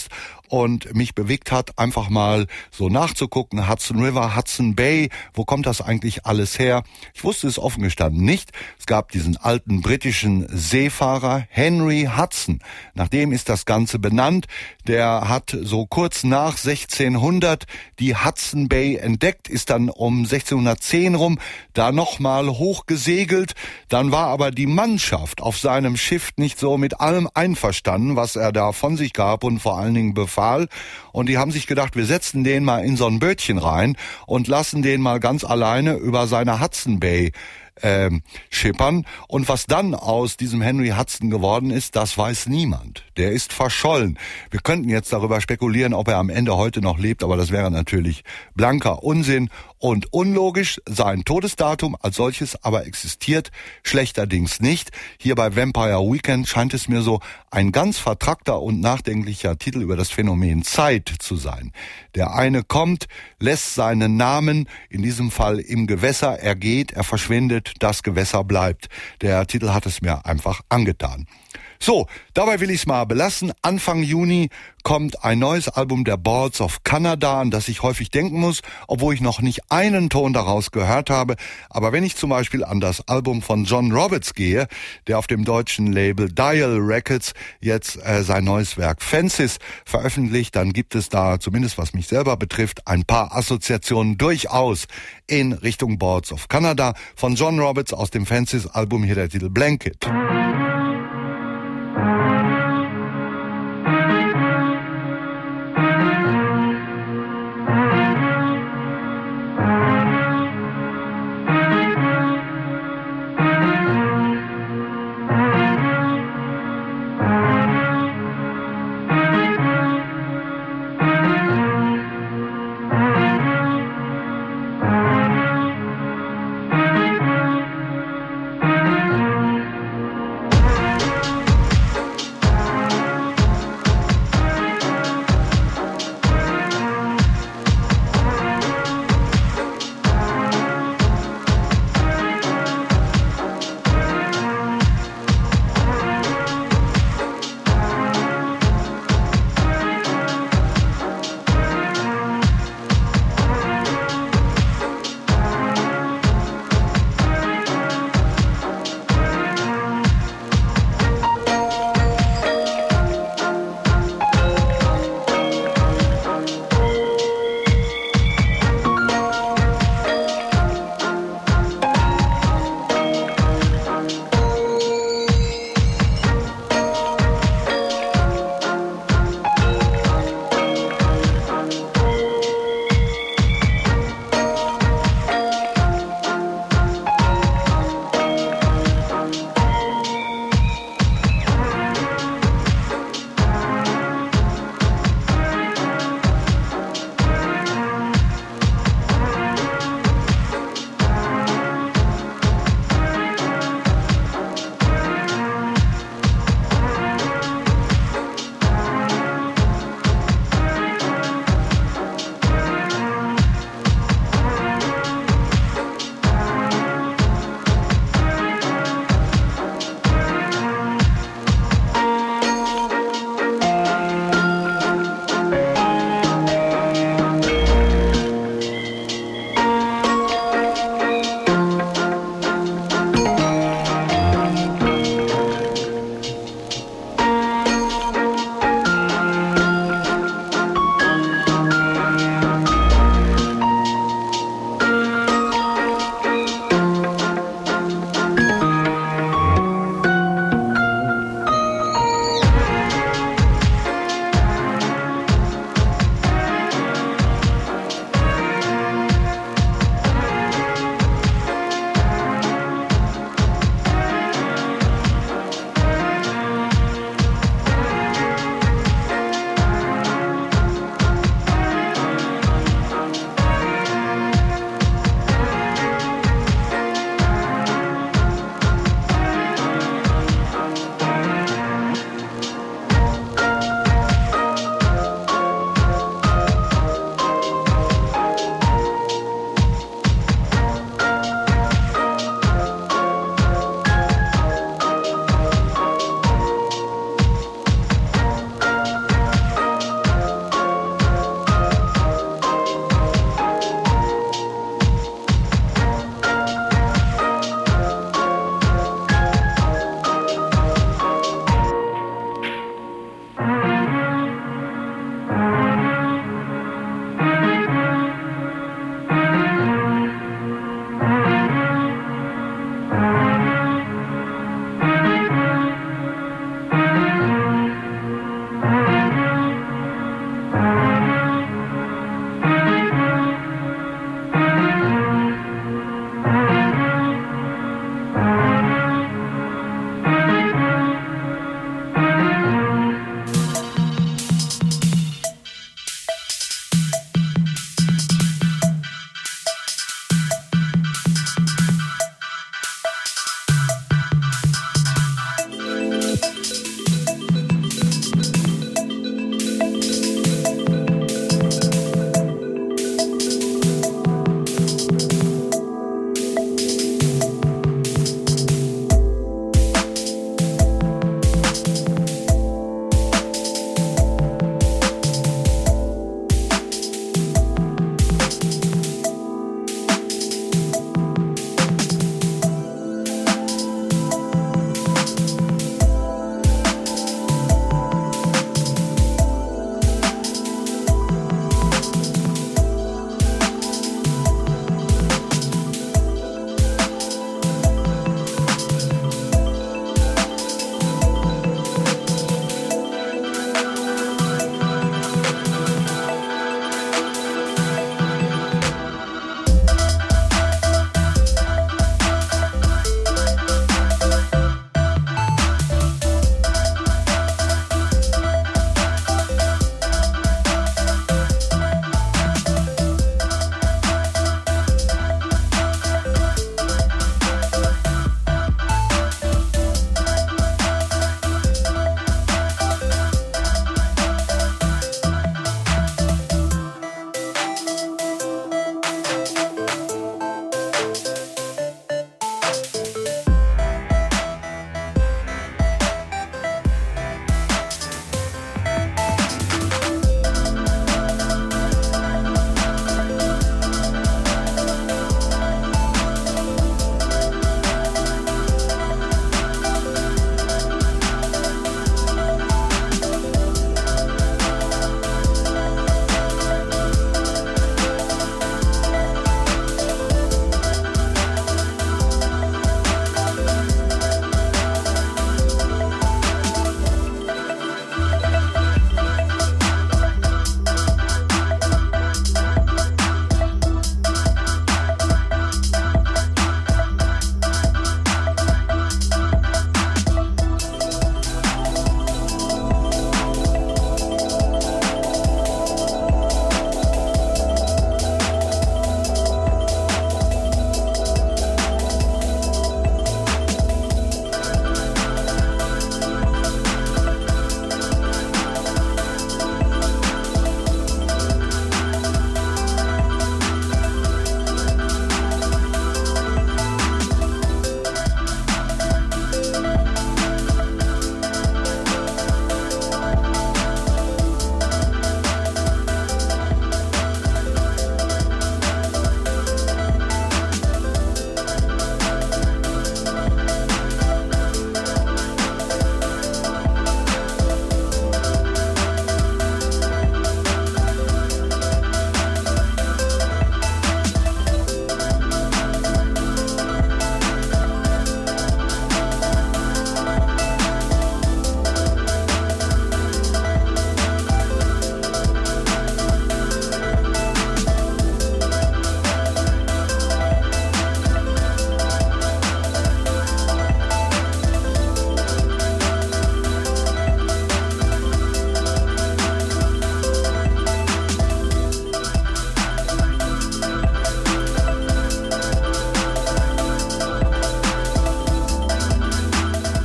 und mich bewegt hat, einfach mal so nachzugucken, Hudson River, Hudson Bay, wo kommt das eigentlich alles her? Ich wusste es offen gestanden nicht. Es gab diesen alten britischen Seefahrer Henry Hudson. Nach dem ist das Ganze benannt. Der hat so kurz nach sechzehnhundert die Hudson Bay entdeckt, ist dann um sechzehnhundertzehn rum da nochmal hochgesegelt. Dann war aber die Mannschaft auf seinem Schiff nicht so mit allem einverstanden, was er da von sich gab und vor allen Dingen befahl. Und die haben sich gedacht, wir setzen den mal in so ein Bötchen rein und lassen den mal ganz alleine über seine Hudson Bay Ähm, schippern. Und was dann aus diesem Henry Hudson geworden ist, das weiß niemand. Der ist verschollen. Wir könnten jetzt darüber spekulieren, ob er am Ende heute noch lebt, aber das wäre natürlich blanker Unsinn und unlogisch. Sein Todesdatum als solches aber existiert schlechterdings nicht. Hier bei Vampire Weekend scheint es mir so ein ganz vertrackter und nachdenklicher Titel über das Phänomen Zeit zu sein. Der eine kommt, lässt seinen Namen, in diesem Fall im Gewässer, er geht, er verschwindet, das Gewässer bleibt. Der Titel hat es mir einfach angetan. So, dabei will ich es mal belassen. Anfang Juni kommt ein neues Album der Boards of Canada, an das ich häufig denken muss, obwohl ich noch nicht einen Ton daraus gehört habe. Aber wenn ich zum Beispiel an das Album von John Roberts gehe, der auf dem deutschen Label Dial Records jetzt äh, sein neues Werk Fences veröffentlicht, dann gibt es da, zumindest was mich selber betrifft, ein paar Assoziationen durchaus in Richtung Boards of Canada. Von John Roberts aus dem Fences Album hier der Titel Blanket.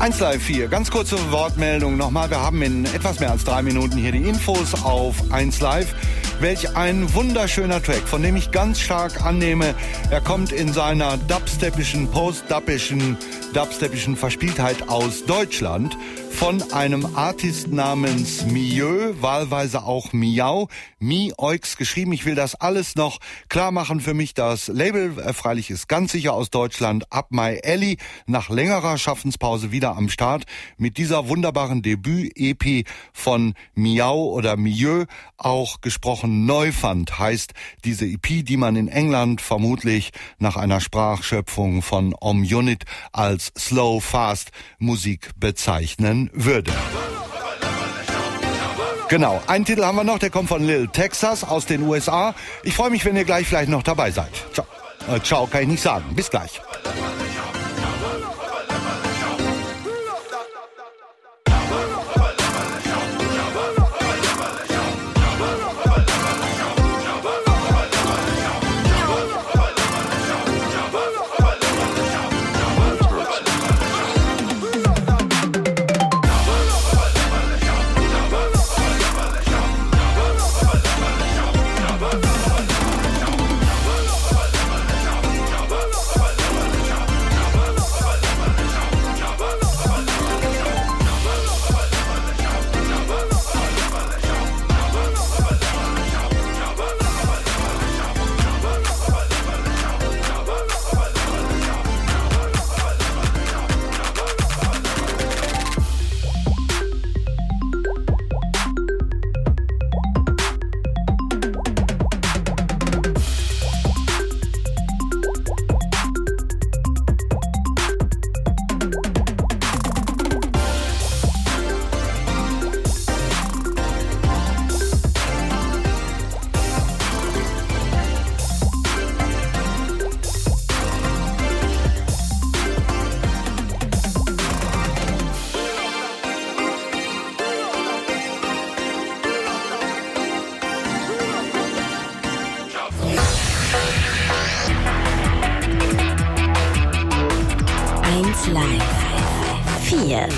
eins Live vier, ganz kurze Wortmeldung nochmal. Wir haben in etwas mehr als drei Minuten hier die Infos auf eins Live. Welch ein wunderschöner Track, von dem ich ganz stark annehme, er kommt in seiner dubstepischen, post-dubischen, dubstepischen Verspieltheit aus Deutschland von einem Artist namens Mieux, wahlweise auch Miau, Mi-Oix geschrieben. Ich will das alles noch klar machen für mich. Das Label, äh, freilich ist ganz sicher aus Deutschland, Up My Alley, nach längerer Schaffenspause wieder am Start mit dieser wunderbaren Debüt-E P von Miau oder Mieux, auch gesprochen Neufand heißt diese E P, die man in England vermutlich nach einer Sprachschöpfung von Om Unit als Slow Fast Musik bezeichnen würde. Genau, einen Titel haben wir noch, der kommt von Lil Texas aus den U S A. Ich freue mich, wenn ihr gleich vielleicht noch dabei seid. Ciao. Äh, ciao kann ich nicht sagen. Bis gleich. vier.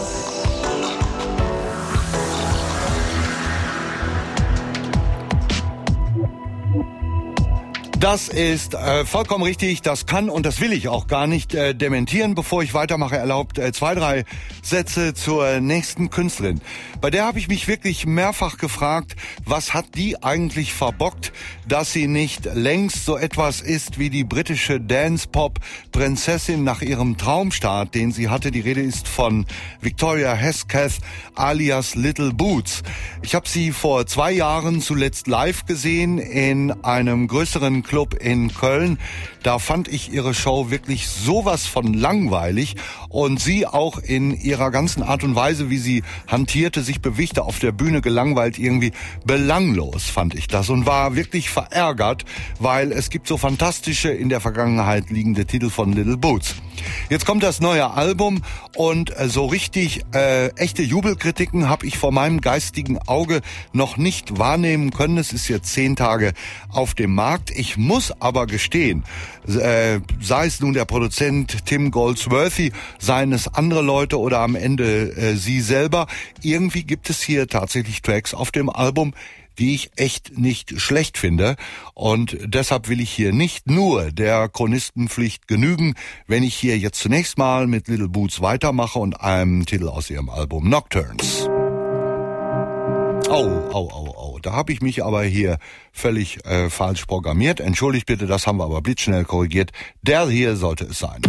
Das ist äh, vollkommen richtig, das kann und das will ich auch gar nicht äh, dementieren. Bevor ich weitermache, erlaubt äh, zwei, drei Sätze zur nächsten Künstlerin. Bei der habe ich mich wirklich mehrfach gefragt, was hat die eigentlich verbockt, dass sie nicht längst so etwas ist wie die britische Dance-Pop-Prinzessin nach ihrem Traumstart, den sie hatte. Die Rede ist von Victoria Hesketh alias Little Boots. Ich habe sie vor zwei Jahren zuletzt live gesehen in einem größeren Club in Köln. Da fand ich ihre Show wirklich sowas von langweilig und sie auch in ihrer ganzen Art und Weise, wie sie hantierte, sich bewegte auf der Bühne, gelangweilt, irgendwie belanglos fand ich das und war wirklich verärgert, weil es gibt so fantastische, in der Vergangenheit liegende Titel von Little Boots. Jetzt kommt das neue Album und so richtig äh, echte Jubelkritiken habe ich vor meinem geistigen Auge noch nicht wahrnehmen können. Es ist jetzt zehn Tage auf dem Markt. Ich muss aber gestehen, äh, sei es nun der Produzent Tim Goldsworthy, seien es andere Leute oder am Ende äh, sie selber, irgendwie gibt es hier tatsächlich Tracks auf dem Album, die ich echt nicht schlecht finde. Und deshalb will ich hier nicht nur der Chronistenpflicht genügen, wenn ich hier jetzt zunächst mal mit Little Boots weitermache und einem Titel aus ihrem Album Nocturnes. Oh, oh, oh, oh. Da habe ich mich aber hier völlig äh, falsch programmiert. Entschuldigt bitte, das haben wir aber blitzschnell korrigiert. Der hier sollte es sein.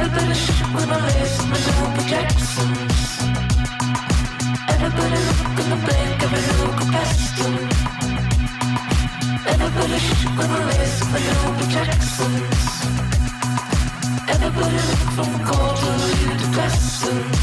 Everybody shook when I listen to Michael Jacksons. Everybody look in the blink of an local pestle. Everybody shook when I listen to Michael Jacksons. Everybody look from cold to you to blessing.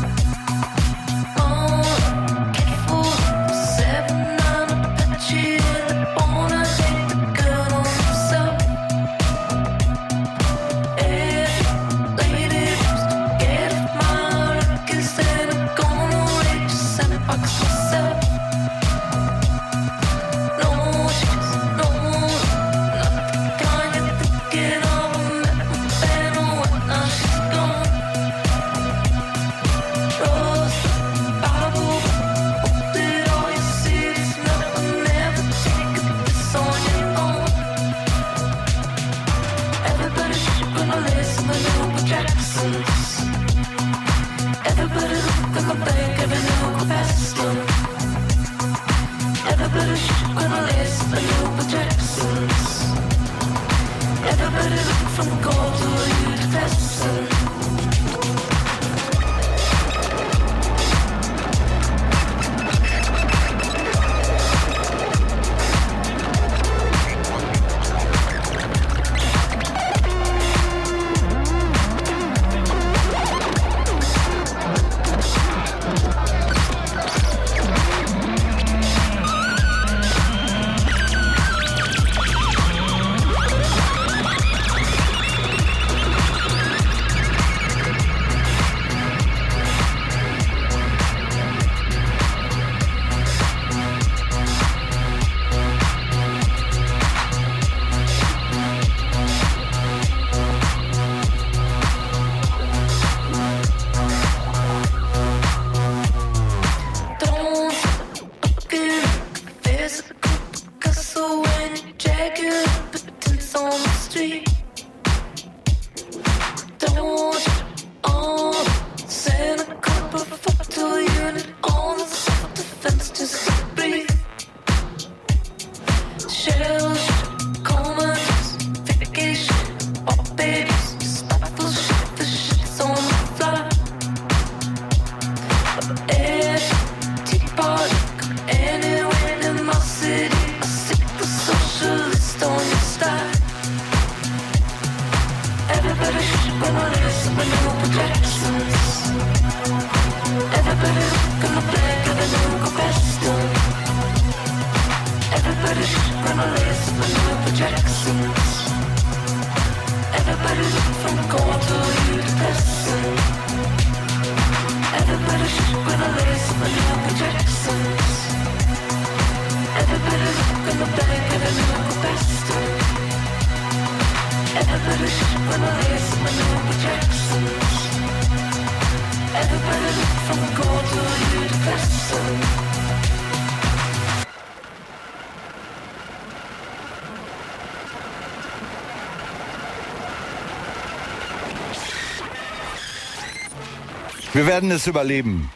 Wir werden es überleben.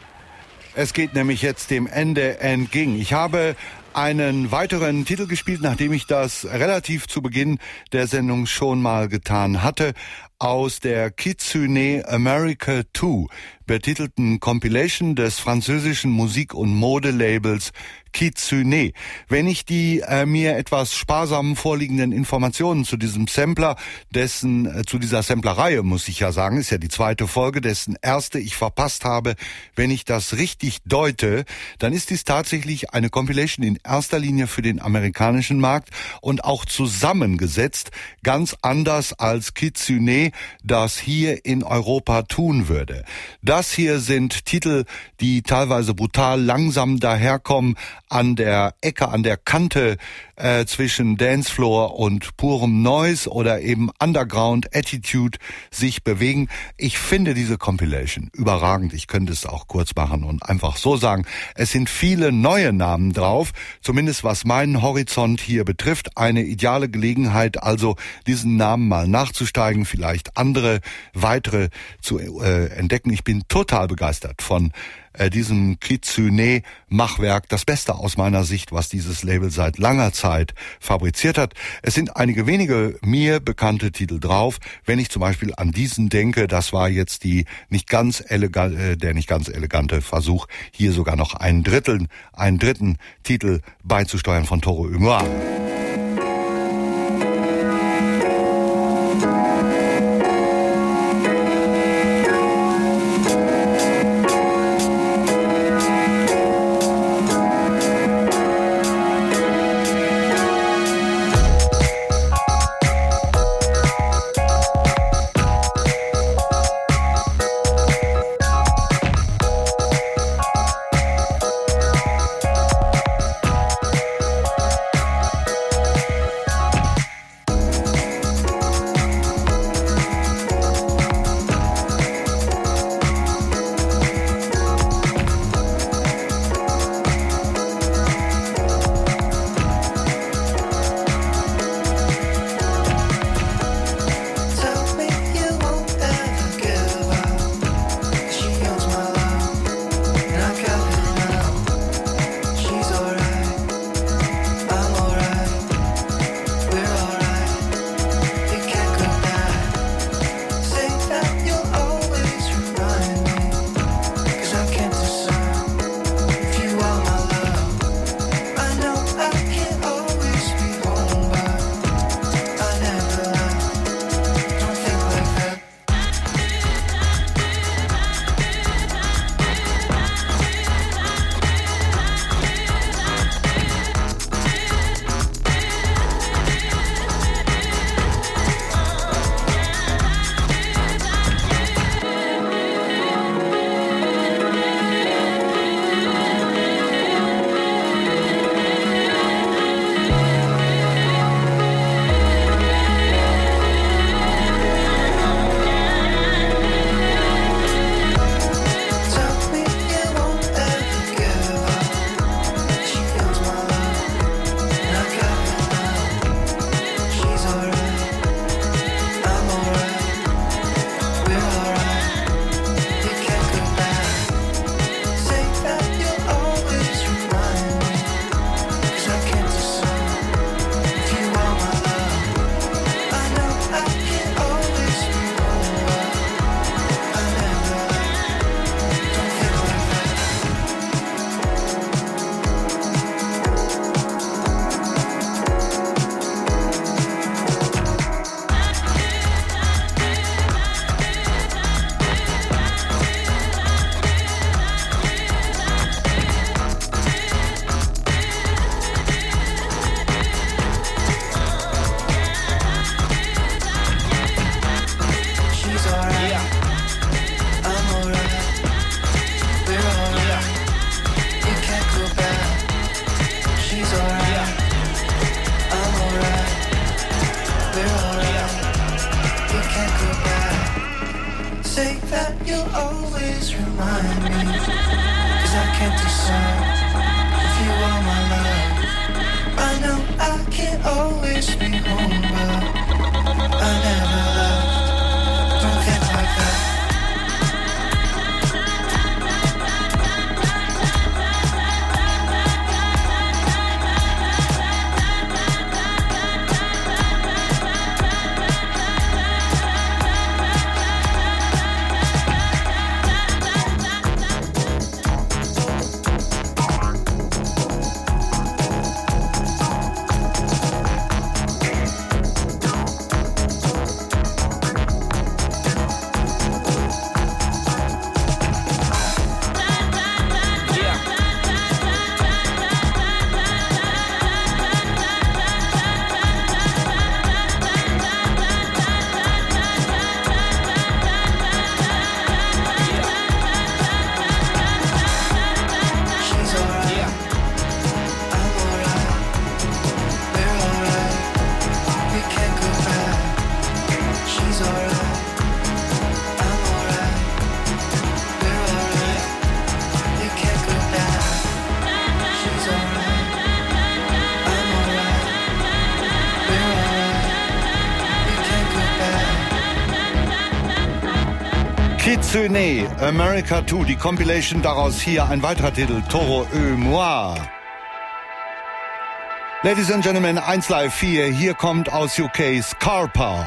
Es geht nämlich jetzt dem Ende entgegen. Ich habe einen weiteren Titel gespielt, nachdem ich das relativ zu Beginn der Sendung schon mal getan hatte, aus der Kitsune America zwei, betitelten Compilation des französischen Musik- und Modelabels Kitsune. Wenn ich die äh, mir etwas sparsam vorliegenden Informationen zu diesem Sampler, dessen äh, zu dieser Samplerreihe, muss ich ja sagen, ist ja die zweite Folge, dessen erste ich verpasst habe, wenn ich das richtig deute, dann ist dies tatsächlich eine Compilation in erster Linie für den amerikanischen Markt und auch zusammengesetzt, ganz anders als Kitsune das hier in Europa tun würde. Das hier sind Titel, die teilweise brutal langsam daherkommen, an der Ecke, an der Kante äh, zwischen Dancefloor und purem Noise oder eben Underground Attitude sich bewegen. Ich finde diese Compilation überragend. Ich könnte es auch kurz machen und einfach so sagen, es sind viele neue Namen drauf, zumindest was meinen Horizont hier betrifft. Eine ideale Gelegenheit, also diesen Namen mal nachzusteigen, vielleicht andere, weitere zu äh, entdecken. Ich bin total begeistert von äh, diesem Kitsune-Machwerk, das Beste aus meiner Sicht, was dieses Label seit langer Zeit fabriziert hat. Es sind einige wenige mir bekannte Titel drauf. Wenn ich zum Beispiel an diesen denke, das war jetzt die nicht ganz elegant, äh, der nicht ganz elegante Versuch, hier sogar noch einen Drittel, einen dritten Titel beizusteuern von Toro y Moi. Kitsune, America zwei, die Compilation daraus hier ein weiterer Titel, Toro et moi. Ladies and Gentlemen, eins Live vier, hier kommt aus U K Scarpa.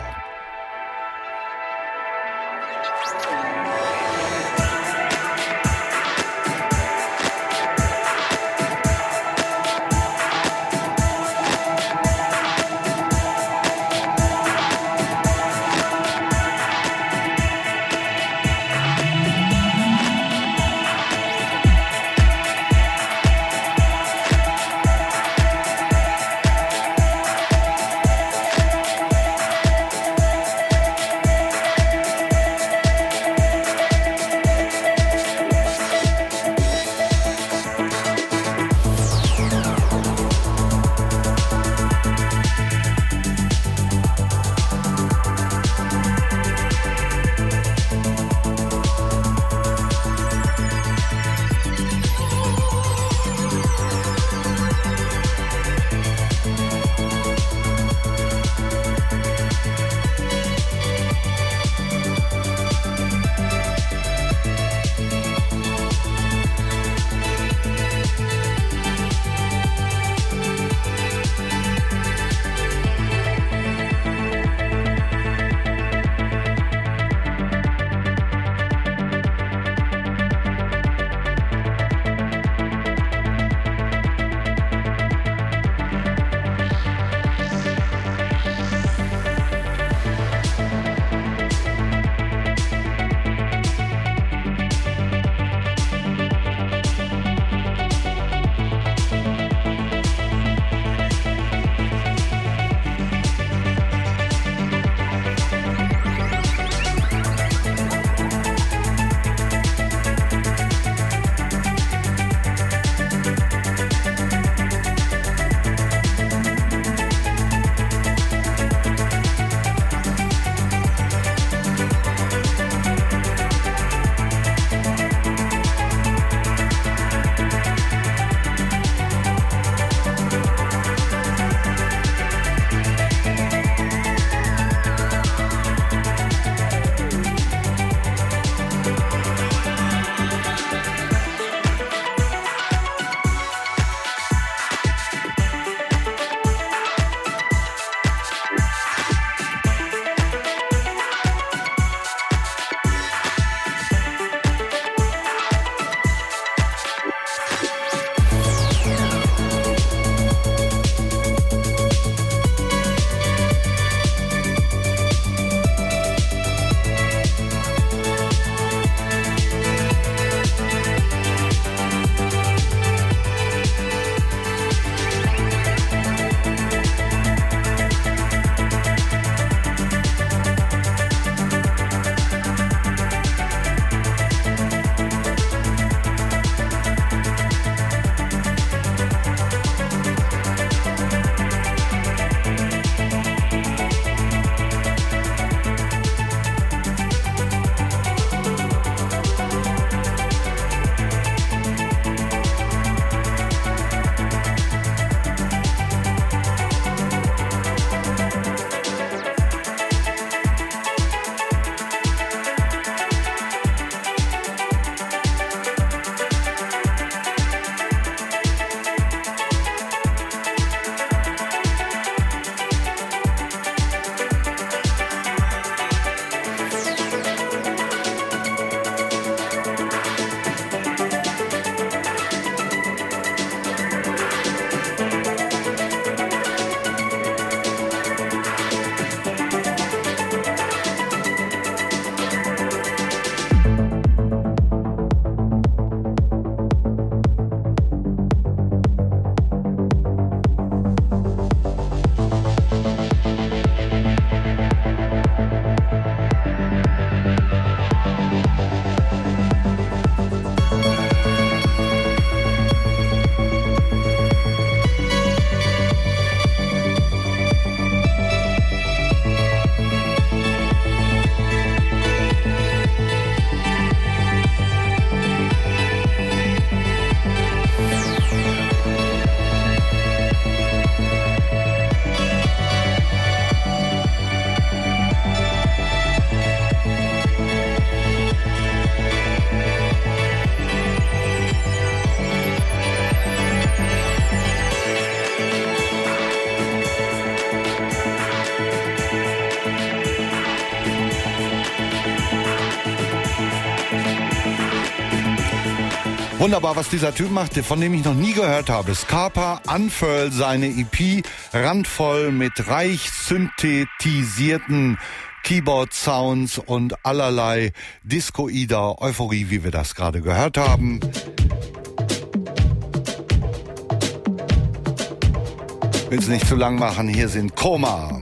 Wunderbar, was dieser Typ macht, von dem ich noch nie gehört habe. Scarpa Unfurl, seine E P, randvoll mit reich synthetisierten Keyboard-Sounds und allerlei discoider Euphorie, wie wir das gerade gehört haben. Will es nicht zu lang machen, hier sind Koma.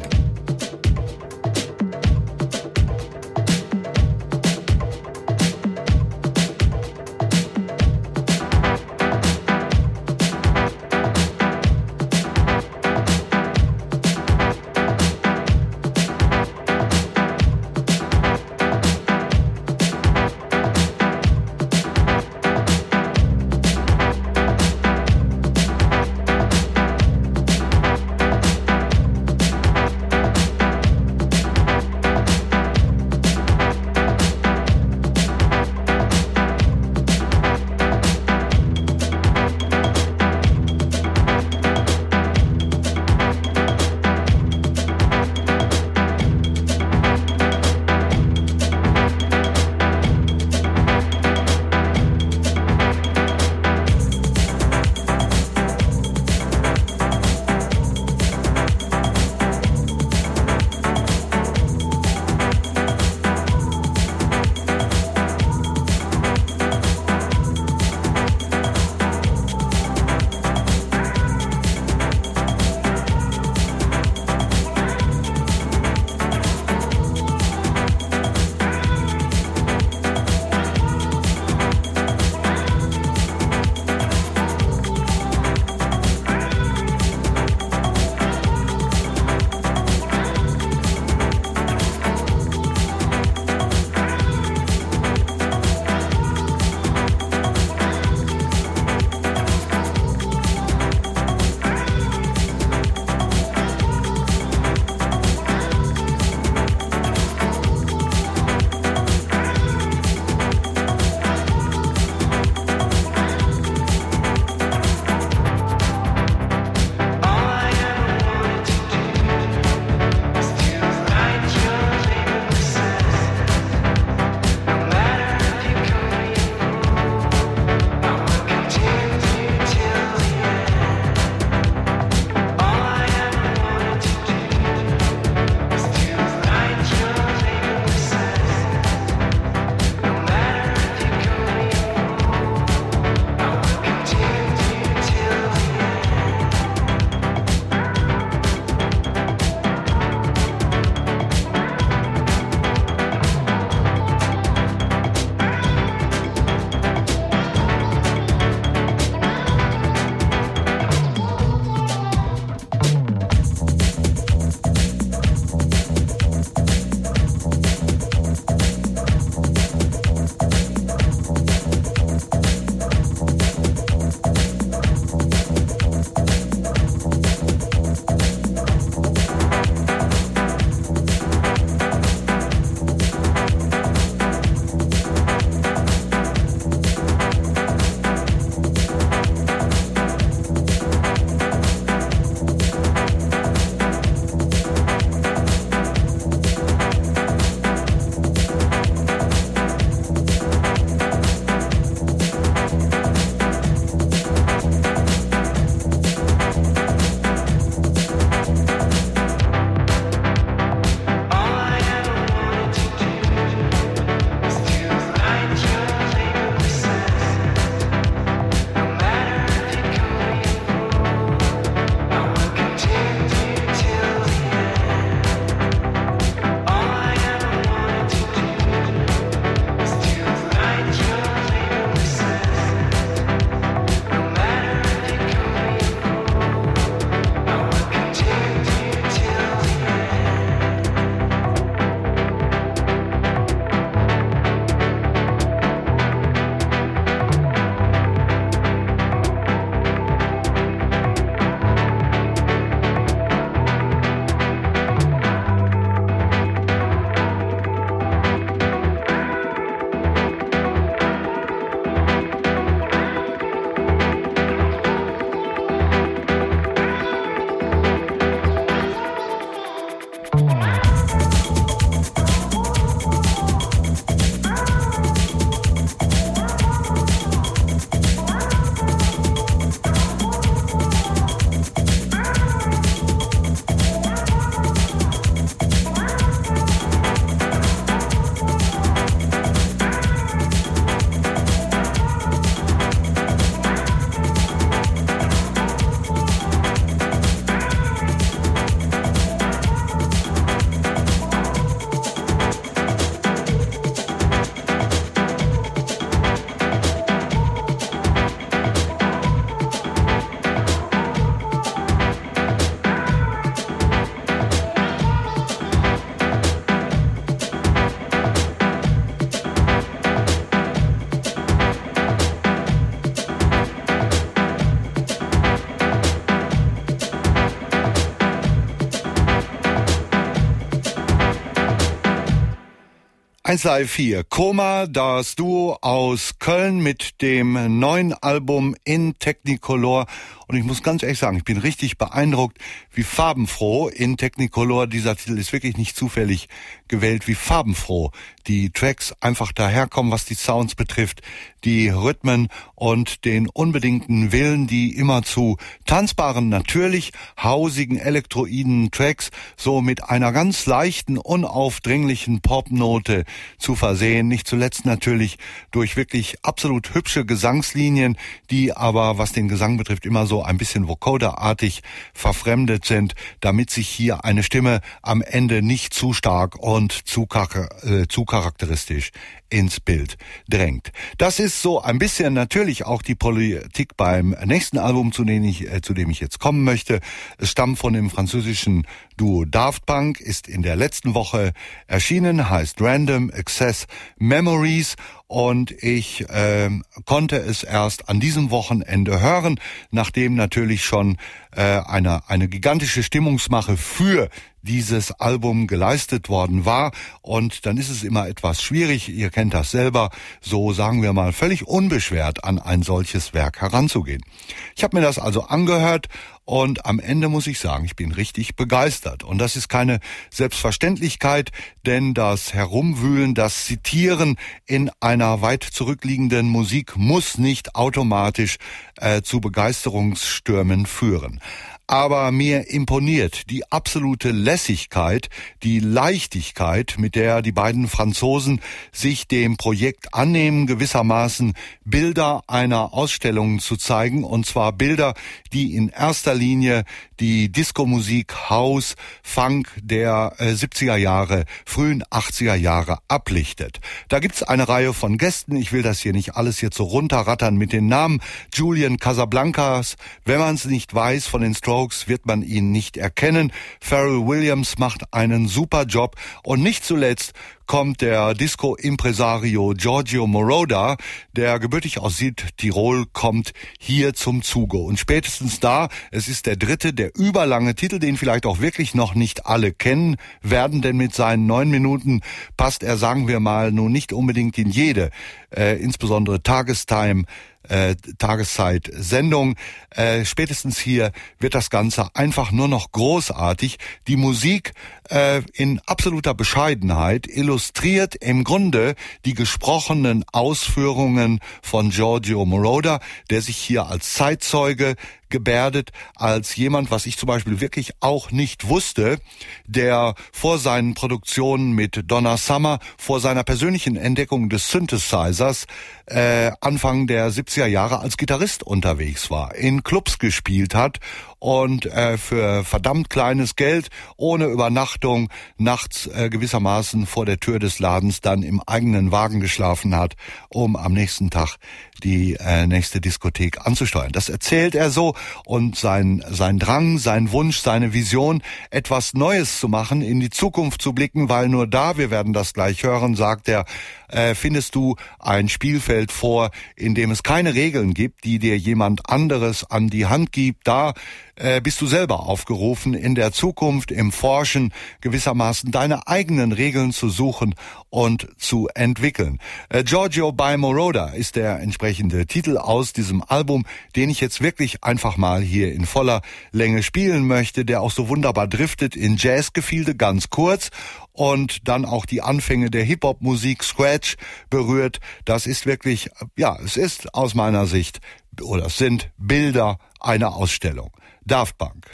eins drei vier, Koma, das Duo aus Köln mit dem neuen Album in Technicolor. Und ich muss ganz ehrlich sagen, ich bin richtig beeindruckt, wie farbenfroh in Technicolor, dieser Titel ist wirklich nicht zufällig gewählt, wie farbenfroh die Tracks einfach daherkommen, was die Sounds betrifft, die Rhythmen und den unbedingten Willen, die immer zu tanzbaren, natürlich hausigen, elektroiden Tracks so mit einer ganz leichten, unaufdringlichen Popnote zu versehen. Nicht zuletzt natürlich durch wirklich absolut hübsche Gesangslinien, die aber, was den Gesang betrifft, immer so ein bisschen vocoderartig verfremdet sind, damit sich hier eine Stimme am Ende nicht zu stark und zu, äh, zu charakteristisch ins Bild drängt. Das ist so ein bisschen natürlich auch die Politik beim nächsten Album, zu dem ich, äh, zu dem ich jetzt kommen möchte. Es stammt von dem französischen Duo Daft Punk, ist in der letzten Woche erschienen, heißt Random Access Memories. Und ich äh, konnte es erst an diesem Wochenende hören, nachdem natürlich schon äh, eine eine gigantische Stimmungsmache für dieses Album geleistet worden war. Und dann ist es immer etwas schwierig, ihr kennt das selber, so sagen wir mal völlig unbeschwert an ein solches Werk heranzugehen. Ich habe mir das also angehört und am Ende muss ich sagen, ich bin richtig begeistert. Und das ist keine Selbstverständlichkeit, denn das Herumwühlen, das Zitieren in einer weit zurückliegenden Musik muss nicht automatisch äh, zu Begeisterungsstürmen führen. Aber mir imponiert die absolute Lässigkeit, die Leichtigkeit, mit der die beiden Franzosen sich dem Projekt annehmen, gewissermaßen Bilder einer Ausstellung zu zeigen, und zwar Bilder, die in erster Linie die Disco-Musik, House, Funk der äh, siebziger Jahre, frühen achtziger Jahre ablichtet. Da gibt's eine Reihe von Gästen, ich will das hier nicht alles jetzt so runterrattern mit den Namen. Julian Casablancas, wenn man es nicht weiß von den Strokes, wird man ihn nicht erkennen. Pharrell Williams macht einen super Job und nicht zuletzt kommt der Disco-Impresario Giorgio Moroder, der gebürtig aus Südtirol kommt, hier zum Zuge. Und spätestens da, es ist der dritte, der überlange Titel, den vielleicht auch wirklich noch nicht alle kennen werden, denn mit seinen neun Minuten passt er, sagen wir mal, nun nicht unbedingt in jede, äh, insbesondere Tagestime, Äh, Tageszeit-Sendung. Äh, spätestens hier wird das Ganze einfach nur noch großartig. Die Musik äh, in absoluter Bescheidenheit illustriert im Grunde die gesprochenen Ausführungen von Giorgio Moroder, der sich hier als Zeitzeuge gebärdet, als jemand, was ich zum Beispiel wirklich auch nicht wusste, der vor seinen Produktionen mit Donna Summer, vor seiner persönlichen Entdeckung des Synthesizers äh, Anfang der siebziger Jahre als Gitarrist unterwegs war, in Clubs gespielt hat und äh, für verdammt kleines Geld, ohne Übernachtung, nachts äh, gewissermaßen vor der Tür des Ladens dann im eigenen Wagen geschlafen hat, um am nächsten Tag die äh, nächste Diskothek anzusteuern. Das erzählt er so, und sein sein Drang, sein Wunsch, seine Vision, etwas Neues zu machen, in die Zukunft zu blicken, weil nur da, wir werden das gleich hören, sagt er, äh, findest du ein Spielfeld vor, in dem es keine Regeln gibt, die dir jemand anderes an die Hand gibt. Da äh, bist du selber aufgerufen, in der Zukunft, im Forschen gewissermaßen deine eigenen Regeln zu suchen und zu entwickeln. Äh, Giorgio by Moroder ist der entsprechende Titel aus diesem Album, den ich jetzt wirklich einfach mal hier in voller Länge spielen möchte, der auch so wunderbar driftet in Jazzgefilde, ganz kurz, und dann auch die Anfänge der Hip-Hop-Musik, Scratch, berührt. Das ist wirklich, ja, es ist aus meiner Sicht, oder es sind Bilder einer Ausstellung. Daft Punk.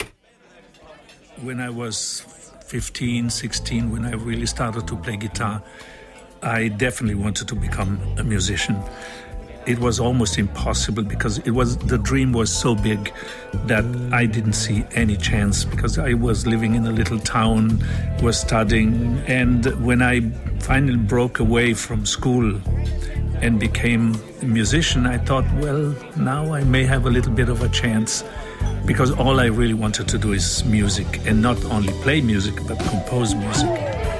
When I was fifteen, sixteen, when I really started to play guitar, I definitely wanted to become a musician. It was almost impossible because it was the dream was so big that I didn't see any chance, because I was living in a little town, was studying, and when I finally broke away from school and became a musician, I thought, well, now I may have a little bit of a chance, because all I really wanted to do is music, and not only play music but compose music.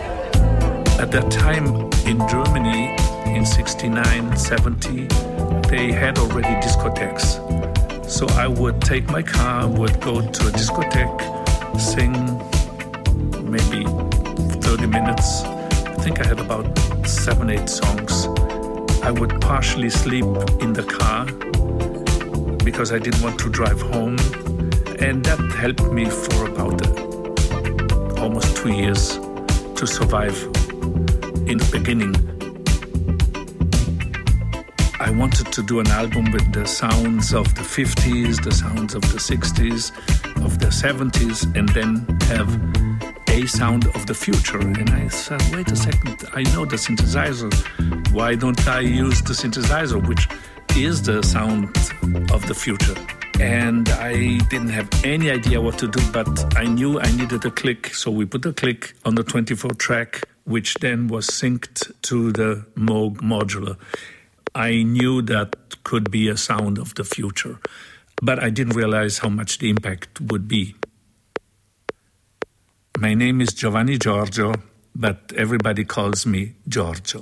At that time in Germany, in sixty-nine, seventy, they had already discotheques. So I would take my car, would go to a discotheque, sing maybe thirty minutes, think I had about seven, eight songs. I would partially sleep in the car because I didn't want to drive home. And that helped me for about uh, almost two years to survive in the beginning. I wanted to do an album with the sounds of the fifties, the sounds of the sixties, of the seventies, and then have a sound of the future. And I said, wait a second, I know the synthesizer. Why don't I use the synthesizer, which is the sound of the future? And I didn't have any idea what to do, but I knew I needed a click. So we put a click on the twenty-four track, which then was synced to the Moog modular. I knew that could be a sound of the future, but I didn't realize how much the impact would be. My name is Giovanni Giorgio, but everybody calls me Giorgio.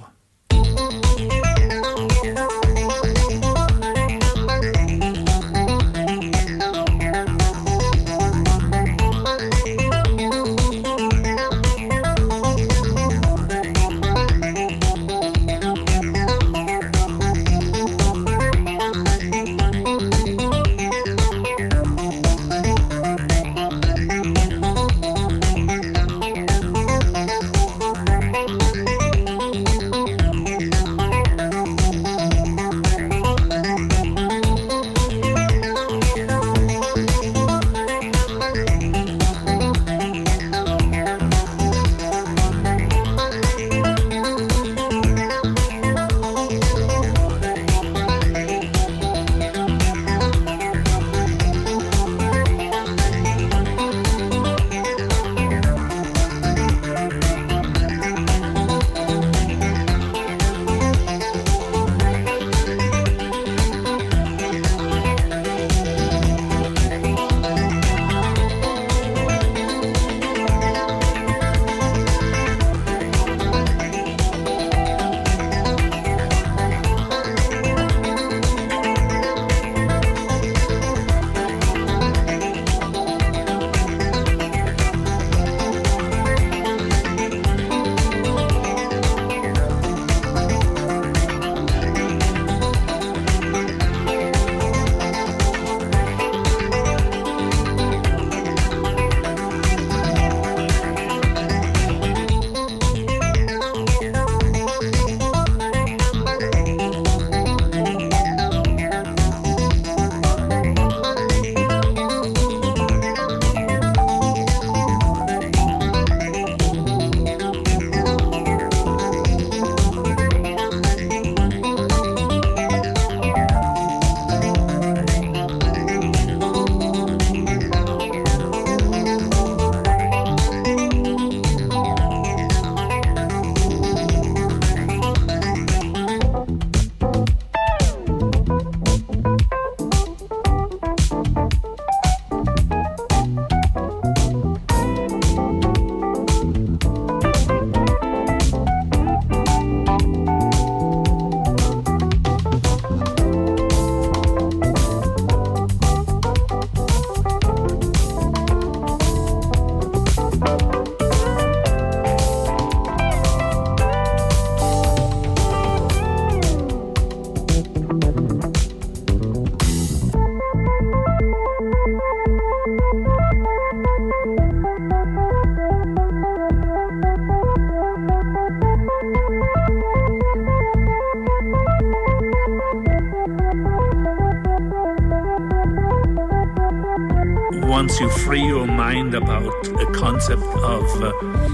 Once you free your mind about the concept of uh,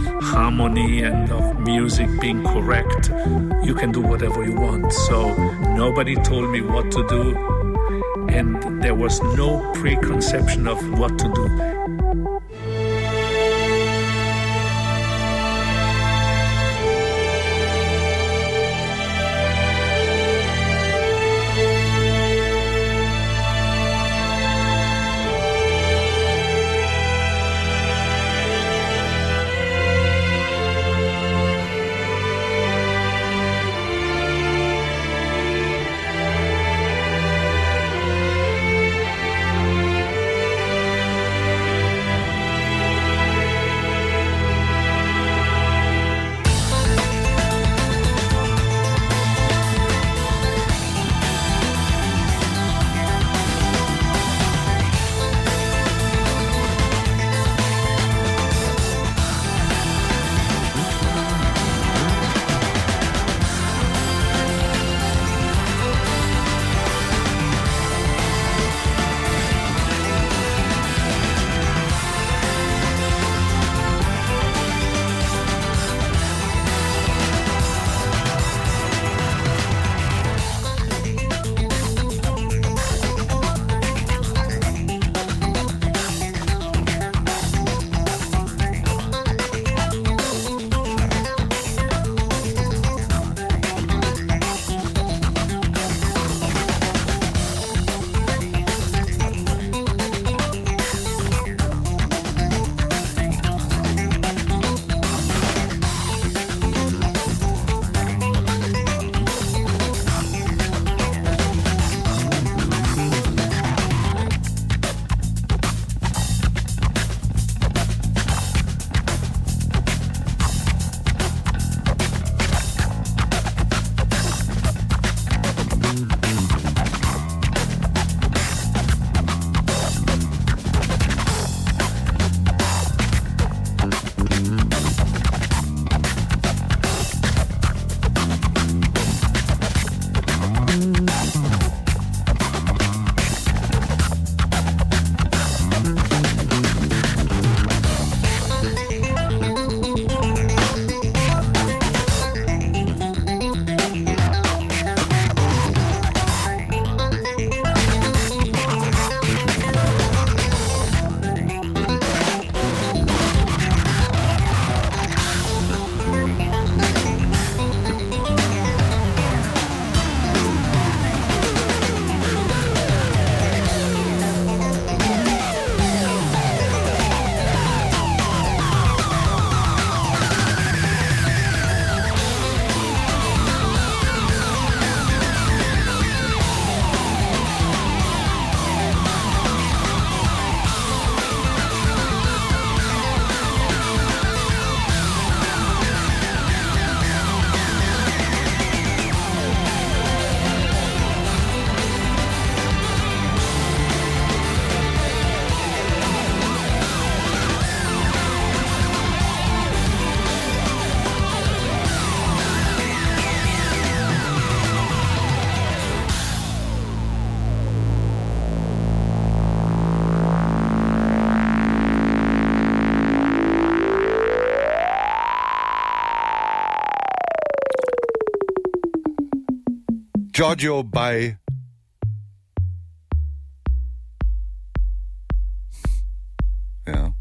harmony and of music being correct, you can do whatever you want. So nobody told me what to do, and there was no preconception of what to do. Giorgio bei ja.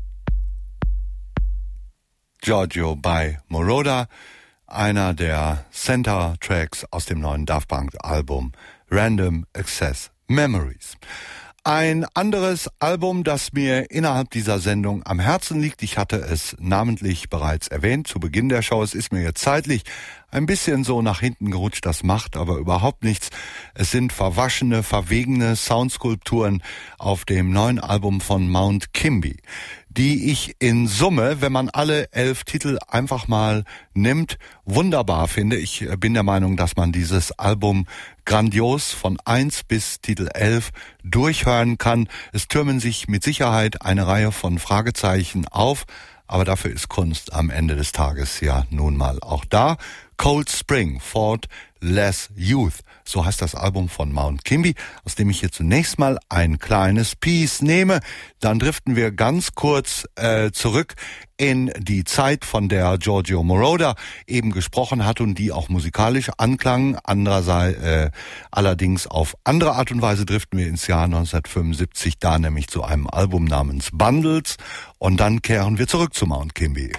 Giorgio bei Moroder, einer der Center-Tracks aus dem neuen Daft Punk-Album Random Access Memories. Ein anderes Album, das mir innerhalb dieser Sendung am Herzen liegt, ich hatte es namentlich bereits erwähnt zu Beginn der Show, es ist mir jetzt zeitlich ein bisschen so nach hinten gerutscht, das macht aber überhaupt nichts. Es sind verwaschene, verwegene Soundskulpturen auf dem neuen Album von Mount Kimby, die ich in Summe, wenn man alle elf Titel einfach mal nimmt, wunderbar finde. Ich bin der Meinung, dass man dieses Album grandios von eins bis Titel elf durchhören kann. Es türmen sich mit Sicherheit eine Reihe von Fragezeichen auf, aber dafür ist Kunst am Ende des Tages ja nun mal auch da. Cold Spring, Fort Less Youth, so heißt das Album von Mount Kimby, aus dem ich hier zunächst mal ein kleines Piece nehme. Dann driften wir ganz kurz äh, zurück in die Zeit, von der Giorgio Moroder eben gesprochen hat und die auch musikalisch anklang. Andererseits äh, allerdings auf andere Art und Weise driften wir ins Jahr neunzehnhundertfünfundsiebzig, da nämlich zu einem Album namens Bundles, und dann kehren wir zurück zu Mount Kimby.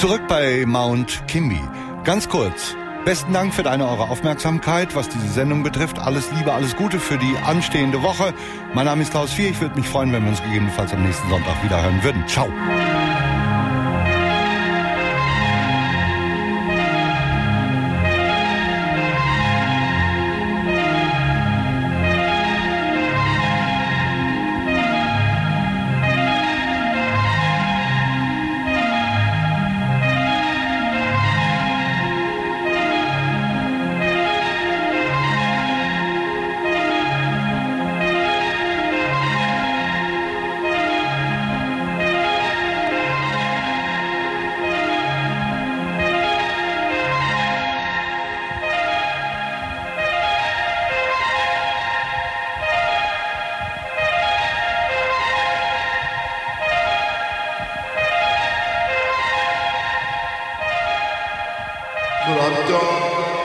Zurück bei Mount Kimby. Ganz kurz. Besten Dank für deine, eure Aufmerksamkeit, was diese Sendung betrifft. Alles Liebe, alles Gute für die anstehende Woche. Mein Name ist Klaus Vier. Ich würde mich freuen, wenn wir uns gegebenenfalls am nächsten Sonntag wieder hören würden. Ciao. Pronto?